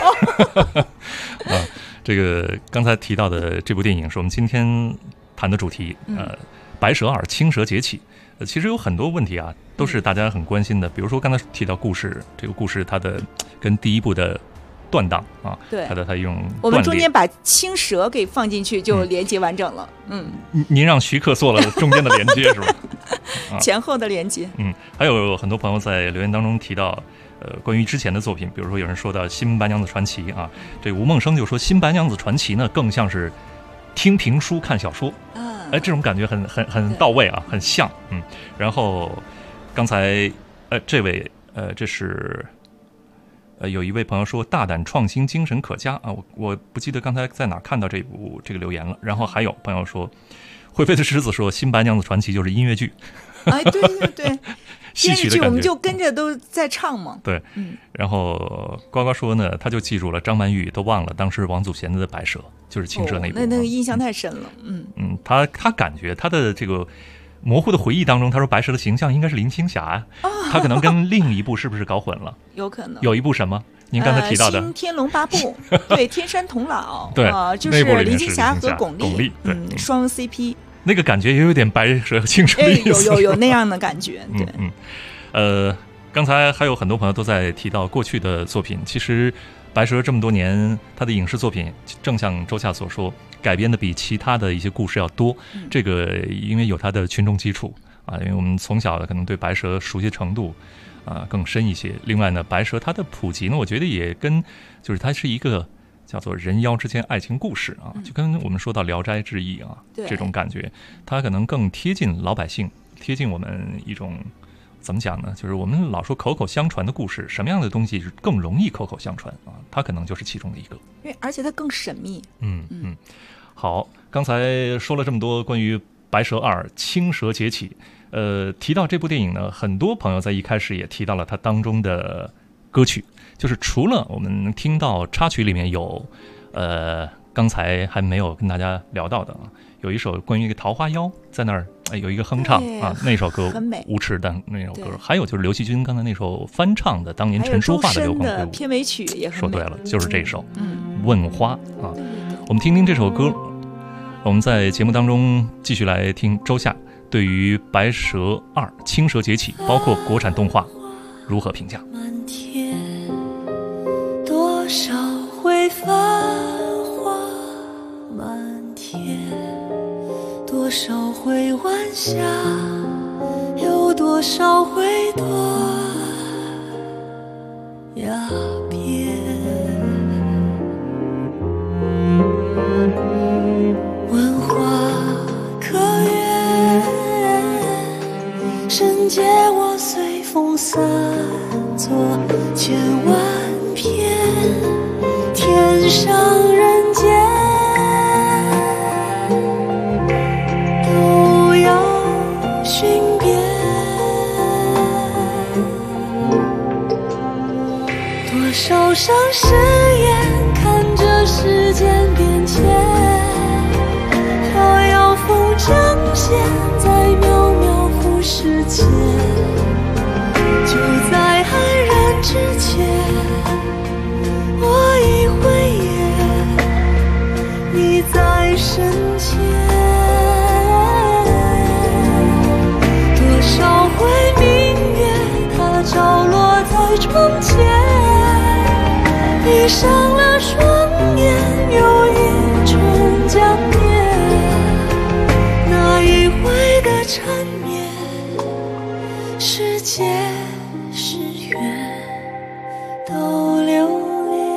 这个刚才提到的这部电影是我们今天谈的主题，白蛇二青蛇劫起。其实有很多问题啊，都是大家很关心的。比如说刚才提到故事，这个故事它的跟第一部的断档啊， 对， 它用我们中间把青蛇给放进去就连接完整了。 您让徐克做了中间的连接是吧？ 前后的连接。 还有很多朋友在留言当中提到，关于之前的作品，比如说有人说到《新白娘子传奇》啊，这吴梦生就说《新白娘子传奇》呢更像是听评书看小说。这种感觉很到位啊，很像。然后刚才这位这是有一位朋友说大胆创新精神可嘉啊，我不记得刚才在哪看到这个留言了。然后还有朋友说会飞的狮子说新白娘子传奇就是音乐剧。 哎，对对对，电视剧我们就跟着都在唱嘛。 对，然后呱呱说呢，他就记住了张曼玉，都忘了当时王祖贤的白蛇就是青蛇那部。 那个印象太深了。 他感觉他的这个模糊的回忆当中，他说白蛇的形象应该是林青霞啊，他可能跟另一部是不是搞混了？ 有可能。 有一部什么？您刚才提到的《 新天龙八部》对，天山童姥， 对， 就是林青霞和巩俐， 对， 双 CP。 那个感觉也有点白蛇和青蛇的意思， 有那样的感觉。 对，刚才还有很多朋友都在提到过去的作品，其实白蛇这么多年，它的影视作品正像周夏所说，改编的比其他的一些故事要多。这个因为有它的群众基础啊，因为我们从小可能对白蛇熟悉程度更深一些。另外呢，白蛇它的普及呢，我觉得也跟就是它是一个叫做人妖之间爱情故事啊，就跟我们说到《聊斋志异》啊，这种感觉，它可能更贴近老百姓，贴近我们一种怎么讲呢？就是我们老说口口相传的故事，什么样的东西更容易口口相传啊？它可能就是其中的一个， 因为而且它更神秘。 好，刚才说了这么多关于《白蛇二》青蛇劫起，提到这部电影呢，很多朋友在一开始也提到了它当中的歌曲。就是除了我们听到插曲里面有，刚才还没有跟大家聊到的啊，有一首关于一个桃花妖在那儿有一个哼唱啊，那首歌无耻的那首歌，还有就是刘惜君刚才那首翻唱的当年陈淑桦的《流光飞舞》 片尾曲也很美。 说对了，就是这首问花啊。我们听听这首歌，我们在节目当中继续来听周夏对于《白蛇二》青蛇劫起，包括国产动画如何评价。 多少回繁华满天，多少回晚霞，有多少回断崖边。问花可愿，深解我岁散作千万片，天上人间都要寻遍。多少伤誓言看着时间变迁，飘摇风筝线在渺渺浮世间，就在黯然之前，我已回眼，你在身前。多少回明月，它照落在窗前，闭上了双眼，又一春将灭。那一回的缠绵，是劫是缘都留恋。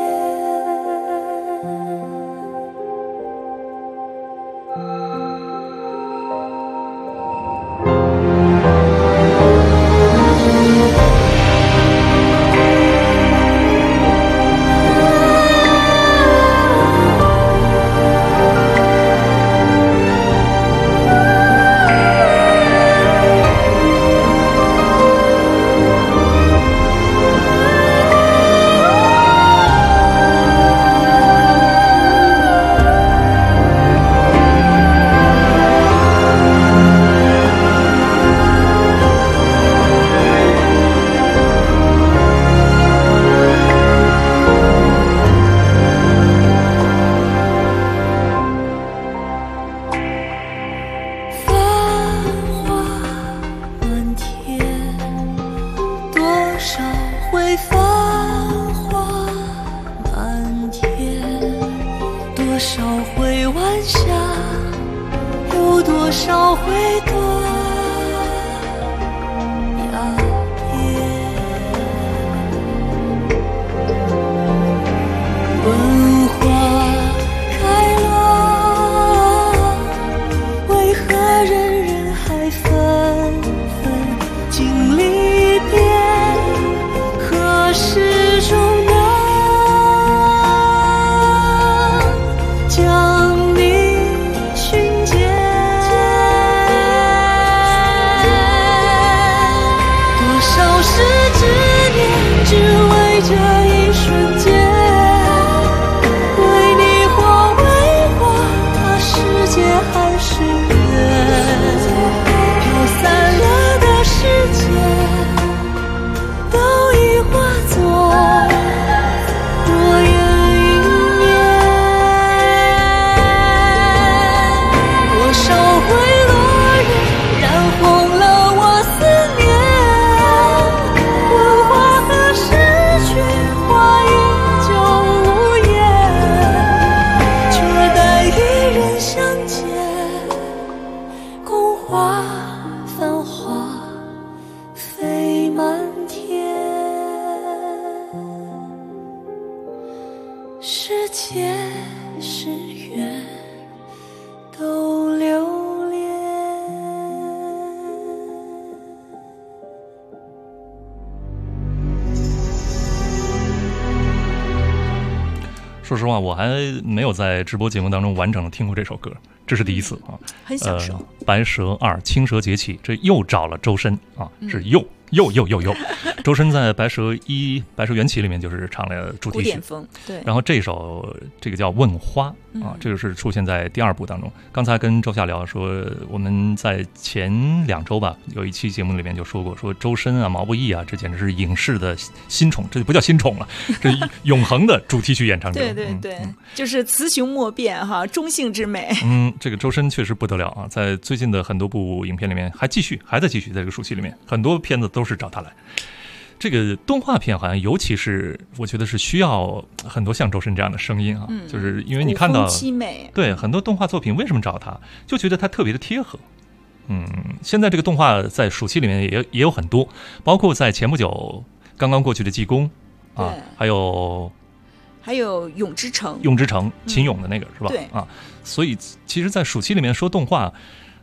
说实话，我还没有在直播节目当中完整的听过这首歌，这是第一次啊， 很享受。 白蛇2青蛇劫起，这又找了周深啊，是又。周深在白蛇缘起里面就是唱了主题曲， 古典风，对。 然后这首这个叫问花啊，这个是出现在第2部当中。刚才跟周夏聊说，我们在前2周吧，有一期节目里面就说过，说周深啊、毛不易啊，这简直是影视的新宠，这不叫新宠了，这永恒的主题曲演唱者。 对对对，就是雌雄莫辨哈，中性之美。 这个周深确实不得了啊，在最近的很多部影片里面还在继续在这个暑期里面，很多片子都是找他来。这个动画片好像尤其是我觉得是需要很多像周深这样的声音啊，就是因为你看到对很多动画作品为什么找他，就觉得他特别的贴合。现在这个动画在暑期里面也有很多，包括在前不久刚刚过去的济公啊，还有永之城秦俑的那个是吧？ 对啊，所以其实在暑期里面说动画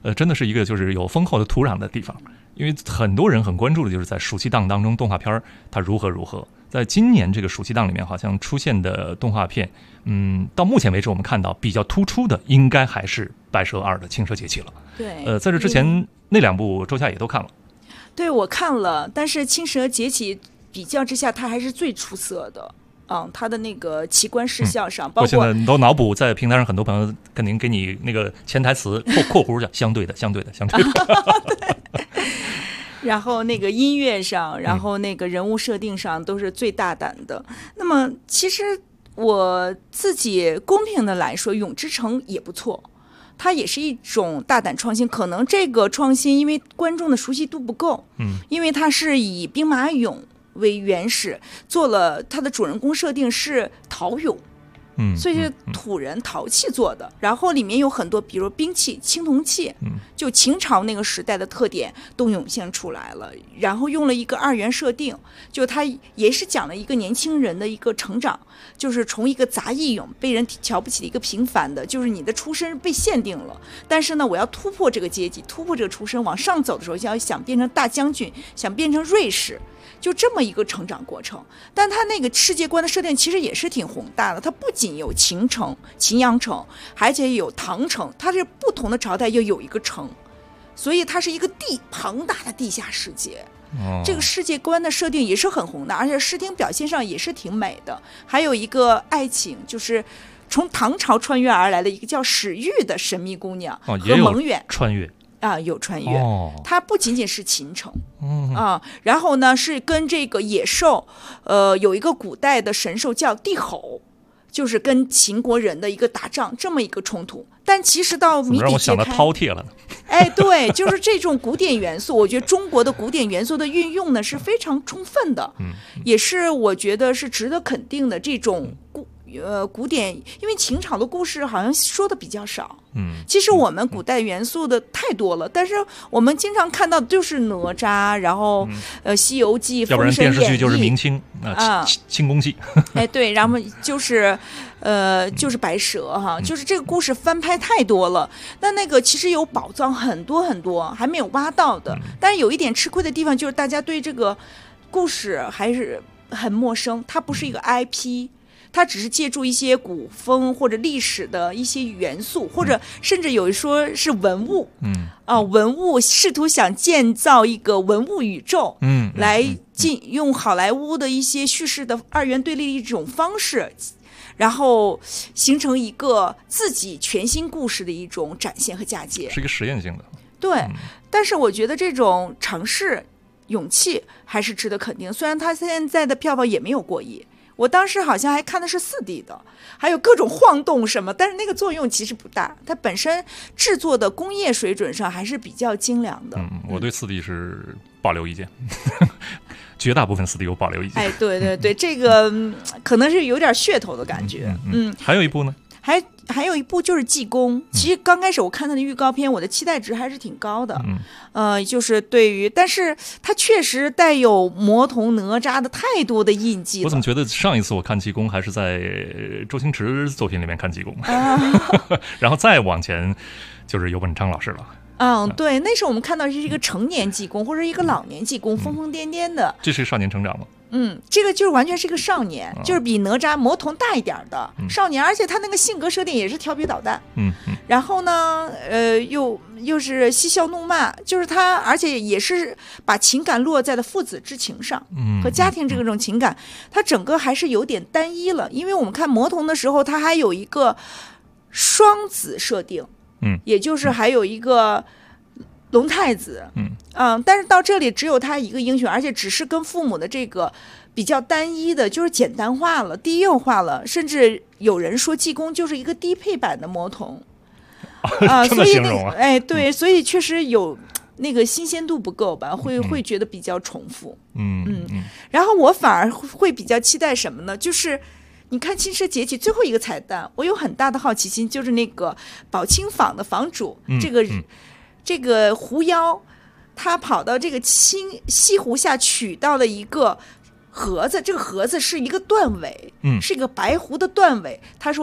真的是一个就是有丰厚的土壤的地方。因为很多人很关注的就是在暑期档当中动画片它如何。在今年这个暑期档里面，好像出现的动画片，到目前为止我们看到比较突出的，应该还是《白蛇2》的青蛇节气了。 对， 在这之前那2部周夏也都看了。 对，我看了，但是青蛇节气比较之下，它还是最出色的。它的那个奇观事项上，包括我现在都脑补，在平台上很多朋友肯定给你那个潜台词括弧叫相对的。 对。然后那个音乐上，然后那个人物设定上都是最大胆的。那么其实我自己公平的来说，永之城也不错，它也是一种大胆创新。可能这个创新因为观众的熟悉度不够，因为它是以兵马俑为原始，做了它的主人公设定是陶俑，所以是土人陶器做的。然后里面有很多，比如兵器、青铜器，就秦朝那个时代的特点都涌现出来了。然后用了一个2元设定，就它也是讲了一个年轻人的一个成长，就是从一个杂役俑被人瞧不起的一个平凡的，就是你的出身被限定了，但是呢，我要突破这个阶级，突破这个出身，往上走的时候，想变成大将军，想变成瑞士。就这么一个成长过程。但他那个世界观的设定其实也是挺宏大的，它不仅有秦城、秦阳城，而且有唐城，它是不同的朝代又有一个城，所以它是一个庞大的地下世界。这个世界观的设定也是很宏大，而且视听表现上也是挺美的。还有一个爱情，就是从唐朝穿越而来的一个叫史玉的神秘姑娘和蒙远穿越有穿越，它不仅仅是秦城，然后呢是跟这个野兽，有一个古代的神兽叫帝吼，就是跟秦国人的一个打仗这么一个冲突。但其实到谜底揭开， 让我想到饕餮了呢。 对，就是这种古典元素，我觉得中国的古典元素的运用呢是非常充分的，也是我觉得是值得肯定的这种古典，因为秦朝的故事好像说的比较少。其实我们古代元素的太多了，但是我们经常看到的就是哪吒，然后西游记、 要不然电视剧就是明清清宫戏。 对，然后就是白蛇哈，就是这个故事翻拍太多了。那个其实有宝藏很多很多还没有挖到的，但是有一点吃亏的地方就是大家对这个故事还是很陌生，它不是一个 IP。它只是借助一些古风或者历史的一些元素，或者甚至有说是文物，文物试图想建造一个文物宇宙，来用好莱坞的一些叙事的2元对立的一种方式，然后形成一个自己全新故事的一种展现和嫁接， 是一个实验性的。 对，但是我觉得这种尝试勇气还是值得肯定，虽然它现在的票房也没有过亿。我当时好像还看的是4D 的，还有各种晃动什么，但是那个作用其实不大，它本身制作的工业水准上还是比较精良的。 我对4D 是保留意见，绝大部分4D 有保留意见。 对，这个可能是有点噱头的感觉。 还有一部呢？ 还有一部就是济公，其实刚开始我看他的预告片，我的期待值还是挺高的，就是对于，但是它确实带有魔童哪吒的太多的印记了。 我怎么觉得上一次我看济公还是在周星驰作品里面看济公，然后再往前就是游本昌老师了。 对，那时候我们看到是一个成年济公或者一个老年济公，疯疯癫癫的。 这是少年成长吗？ 这个就是完全是一个少年，就是比哪吒魔童大一点的少年，而且他那个性格设定也是调皮捣蛋，然后呢，又是嬉笑怒骂，就是他，而且也是把情感落在了父子之情上，和家庭这种情感，他整个还是有点单一了。因为我们看魔童的时候，他还有一个双子设定，也就是还有一个龙太子，但是到这里只有他一个英雄，而且只是跟父母的这个比较单一的，就是简单化了、低幼化了，甚至有人说济公就是一个低配版的魔童， 这么形容啊？ 对，所以确实有那个新鲜度不够吧，会觉得比较重复，然后我反而会比较期待什么呢？就是你看《青蛇节气》最后一个彩蛋，我有很大的好奇心，就是那个宝清坊的坊主，这个狐妖，他跑到这个西湖下取到了一个盒子，这个盒子是一个断尾，是一个白狐的断尾。他说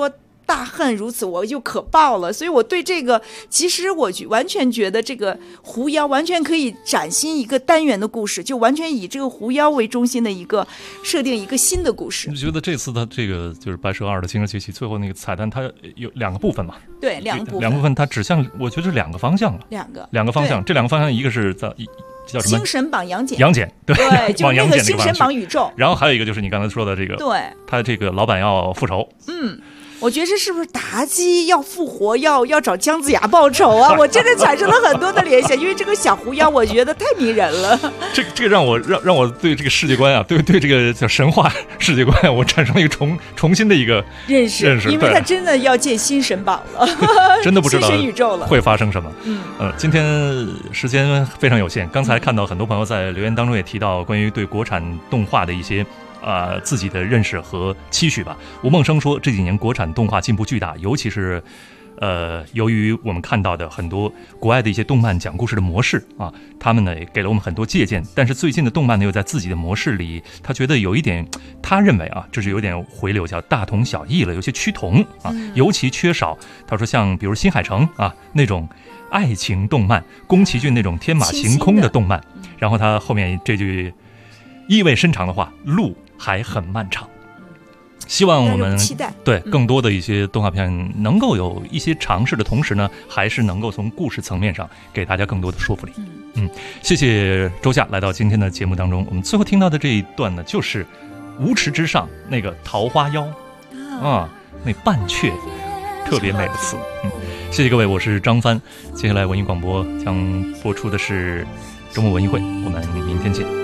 大恨如此，我就可报了。所以我对这个，其实我完全觉得这个狐妖完全可以崭新一个单元的故事，就完全以这个狐妖为中心的一个设定一个新的故事。 你觉得这次它这个就是白蛇2的新生崛起，最后那个彩蛋它有2个部分嘛？ 对，2个部分。 2部分它指向，我觉得是2个方向了。2个方向，这2个方向一个是在叫什么？ 星神榜杨戬， 对， 就那个星神榜宇宙。 然后还有一个就是你刚才说的这个， 对， 他这个老板要复仇。 我觉得这是不是妲己要复活，要找姜子牙报仇啊？我真的产生了很多的联想，因为这个小狐妖我觉得太迷人了。 这个让我对这个世界观啊，对这个叫神话世界观，我产生了一个重新的一个认识， 因为他真的要建新神榜了， 真的不知道新神宇宙了会发生什么。今天时间非常有限，刚才看到很多朋友在留言当中也提到关于对国产动画的一些自己的认识和期许吧。吴梦生说，这几年国产动画进步巨大，尤其是由于我们看到的很多国外的一些动漫讲故事的模式啊，他们呢也给了我们很多借鉴。但是最近的动漫呢又在自己的模式里，他觉得有一点，他认为啊，这是有点回流，叫大同小异了，有些趋同啊，尤其缺少他说像比如新海诚啊那种爱情动漫，宫崎骏那种天马行空的动漫。然后他后面这句意味深长的话，路还很漫长。希望我们对更多的一些动画片能够有一些尝试的同时呢，还是能够从故事层面上给大家更多的说服力。谢谢周夏来到今天的节目当中。我们最后听到的这一段呢，就是无池之上那个桃花妖那半阙特别美的词。谢谢各位，我是张帆。接下来文艺广播将播出的是周末文艺会，我们明天见。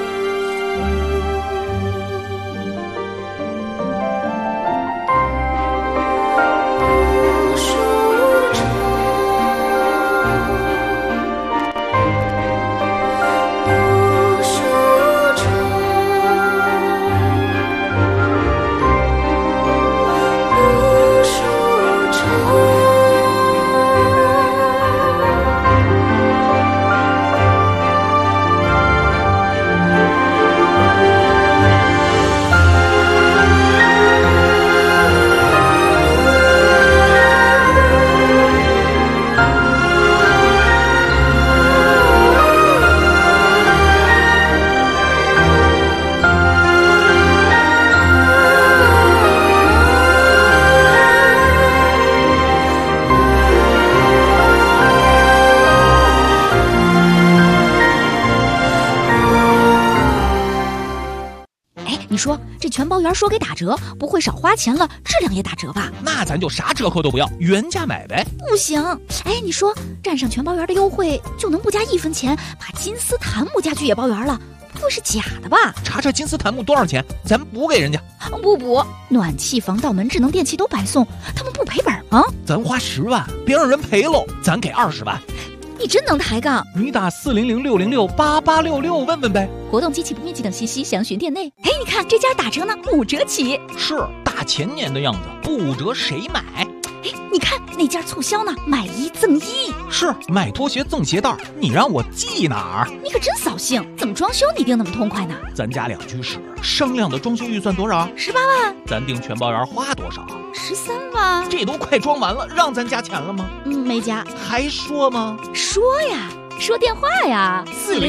你说这全包圆说给打折，不会少花钱了，质量也打折吧？ 那咱就啥折扣都不要，原价买呗。 不行，你说占上全包圆的优惠，就能不加1分钱把金丝檀木家具也包圆了？不会是假的吧？ 查查金丝檀木多少钱，咱补给人家。 不补，暖气、防盗门、智能电器都白送，他们不赔本吗？ 咱花10万，别让人赔喽，咱给20万。 你真能抬杠！ 你打400-606-8866问问呗。 活动、机器不面积等信息详询店内。你看这家打折呢，5折起。 是大前年的样子，不5折谁买？ 你看那家促销呢，买1赠1。 是买拖鞋赠鞋带，你让我记哪儿？ 你可真扫兴！怎么装修你定那么痛快呢？ 咱家2居室，商量的装修预算多少 ？18万。 咱订全包圆花多少 ？13万。这都快装完了，让咱加钱了吗？ 没加。 还说吗？ 说呀，说电话呀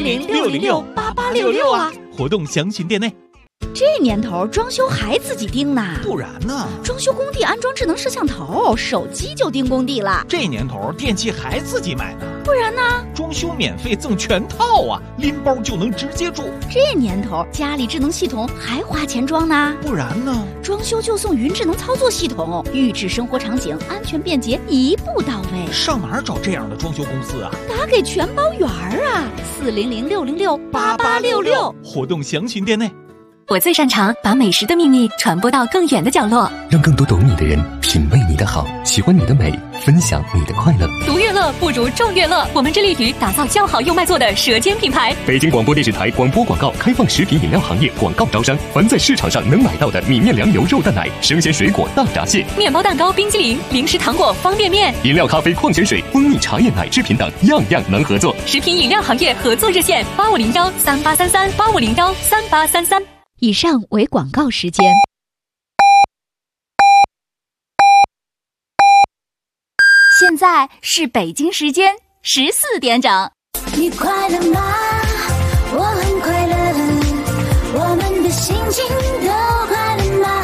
，400-606-8866啊。 活动详询店内。 这年头装修还自己盯呢？ 不然呢？ 装修工地安装智能摄像头，手机就盯工地了。 这年头电器还自己买呢？ 不然呢？ 装修免费赠全套啊，拎包就能直接住。 这年头家里智能系统还花钱装呢？ 不然呢？ 装修就送云智能操作系统，预制生活场景，安全便捷，一步到位。 上哪儿找这样的装修公司啊？ 打给全包圆啊，400-606-8866。 活动详询店内。 我最擅长把美食的秘密传播到更远的角落， 让更多懂你的人品味你的好，喜欢你的美，分享你的快乐。 独乐乐不如众乐乐，我们致力于打造较好又卖座的舌尖品牌。 北京广播电视台广播广告开放食品饮料行业广告招商，凡在市场上能买到的米面粮油肉蛋奶、生鲜水果大闸蟹、 面包蛋糕、冰激凌、零食糖果、方便面、 饮料咖啡、矿泉水、蜂蜜茶叶奶制品等，样样能合作。 食品饮料行业合作热线8501-3833-8501-3833。 以上为广告时间。 在是北京时间14点整。 你快乐吗？我很快乐，我们的心情都快乐吗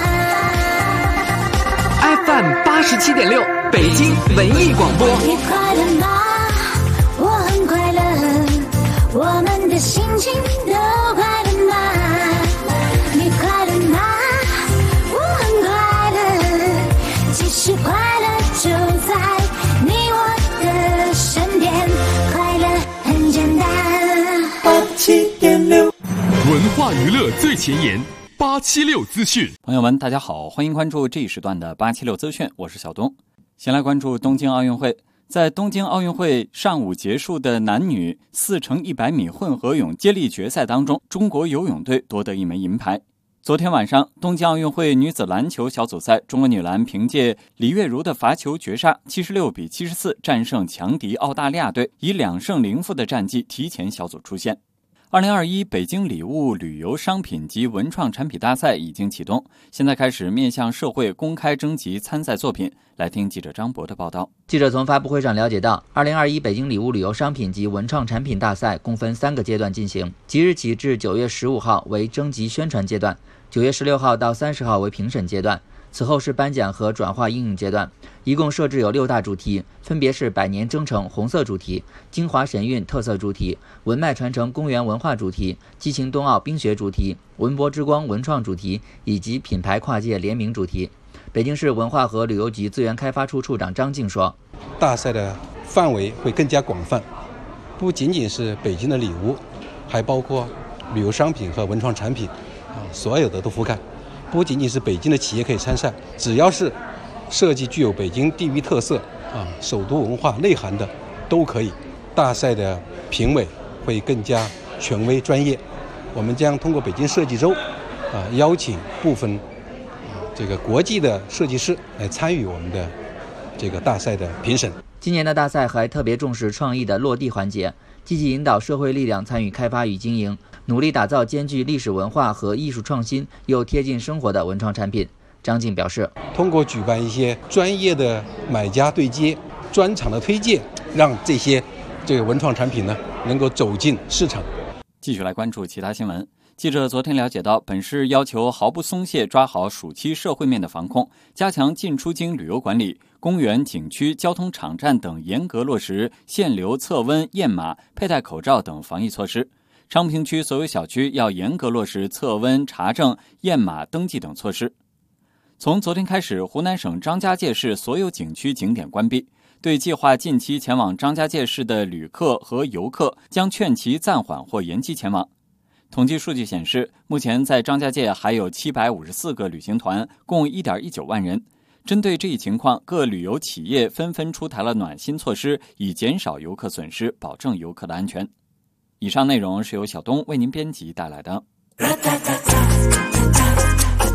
？FM 87.6，北京文艺广播。 你快乐吗？我很快乐，我们的心情都快乐吗？你快乐吗？我很快乐，其实快乐就在你我的身边，快乐很简单。87.6， 文化娱乐最前沿，876资讯。 朋友们，大家好，欢迎关注这一时段的876资讯，我是小东。先来关注东京奥运会。在东京奥运会上午结束的男女4×100米混合泳接力决赛当中，中国游泳队夺得1枚银牌。昨天晚上，东京奥运会女子篮球小组赛，中国女篮凭借李月如的罚球绝杀，76-74战胜强敌澳大利亚队，以2胜0负的战绩提前小组出线。2021北京礼物旅游商品及文创产品大赛已经启动，现在开始面向社会公开征集参赛作品。来听记者张博的报道。 记者从发布会上了解到，2021北京礼物旅游商品及文创产品大赛共分3个阶段进行，即日起至9月15号为征集宣传阶段，9月16号到30号为评审阶段，此后是颁奖和转化应用阶段。一共设置有6大主题，分别是百年征程红色主题、京华神韵特色主题、文脉传承公园文化主题、激情冬奥冰雪主题、文博之光文创主题以及品牌跨界联名主题。北京市文化和旅游局资源开发处处长张静说， 大赛的范围会更加广泛，不仅仅是北京的礼物，还包括旅游商品和文创产品，所有的都覆盖。不仅仅是北京的企业可以参赛，只要是设计具有北京地域特色首都文化内涵的都可以。大赛的评委会更加权威专业，我们将通过北京设计周邀请部分这个国际的设计师来参与我们的这个大赛的评审。 今年的大赛还特别重视创意的落地环节，积极引导社会力量参与开发与经营，努力打造兼具历史文化和艺术创新又贴近生活的文创产品。张静表示， 通过举办一些专业的买家对接、专场的推荐，让这个文创产品呢能够走进市场。 继续来关注其他新闻。记者昨天了解到，本市要求毫不松懈抓好暑期社会面的防控，加强进出京旅游管理，公园、景区、交通场站等严格落实限流、测温、验码、佩戴口罩等防疫措施。昌平区所有小区要严格落实测温、查证、验码、登记等措施。从昨天开始，湖南省张家界市所有景区景点关闭，对计划近期前往张家界市的旅客和游客将劝其暂缓或延期前往。统计数据显示，目前在张家界还有754个旅行团，共 1.19 万人。针对这一情况，各旅游企业纷纷出台了暖心措施，以减少游客损失，保证游客的安全。以上内容是由小东为您编辑带来的。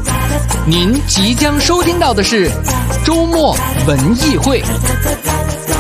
您即将收听到的是周末文艺会。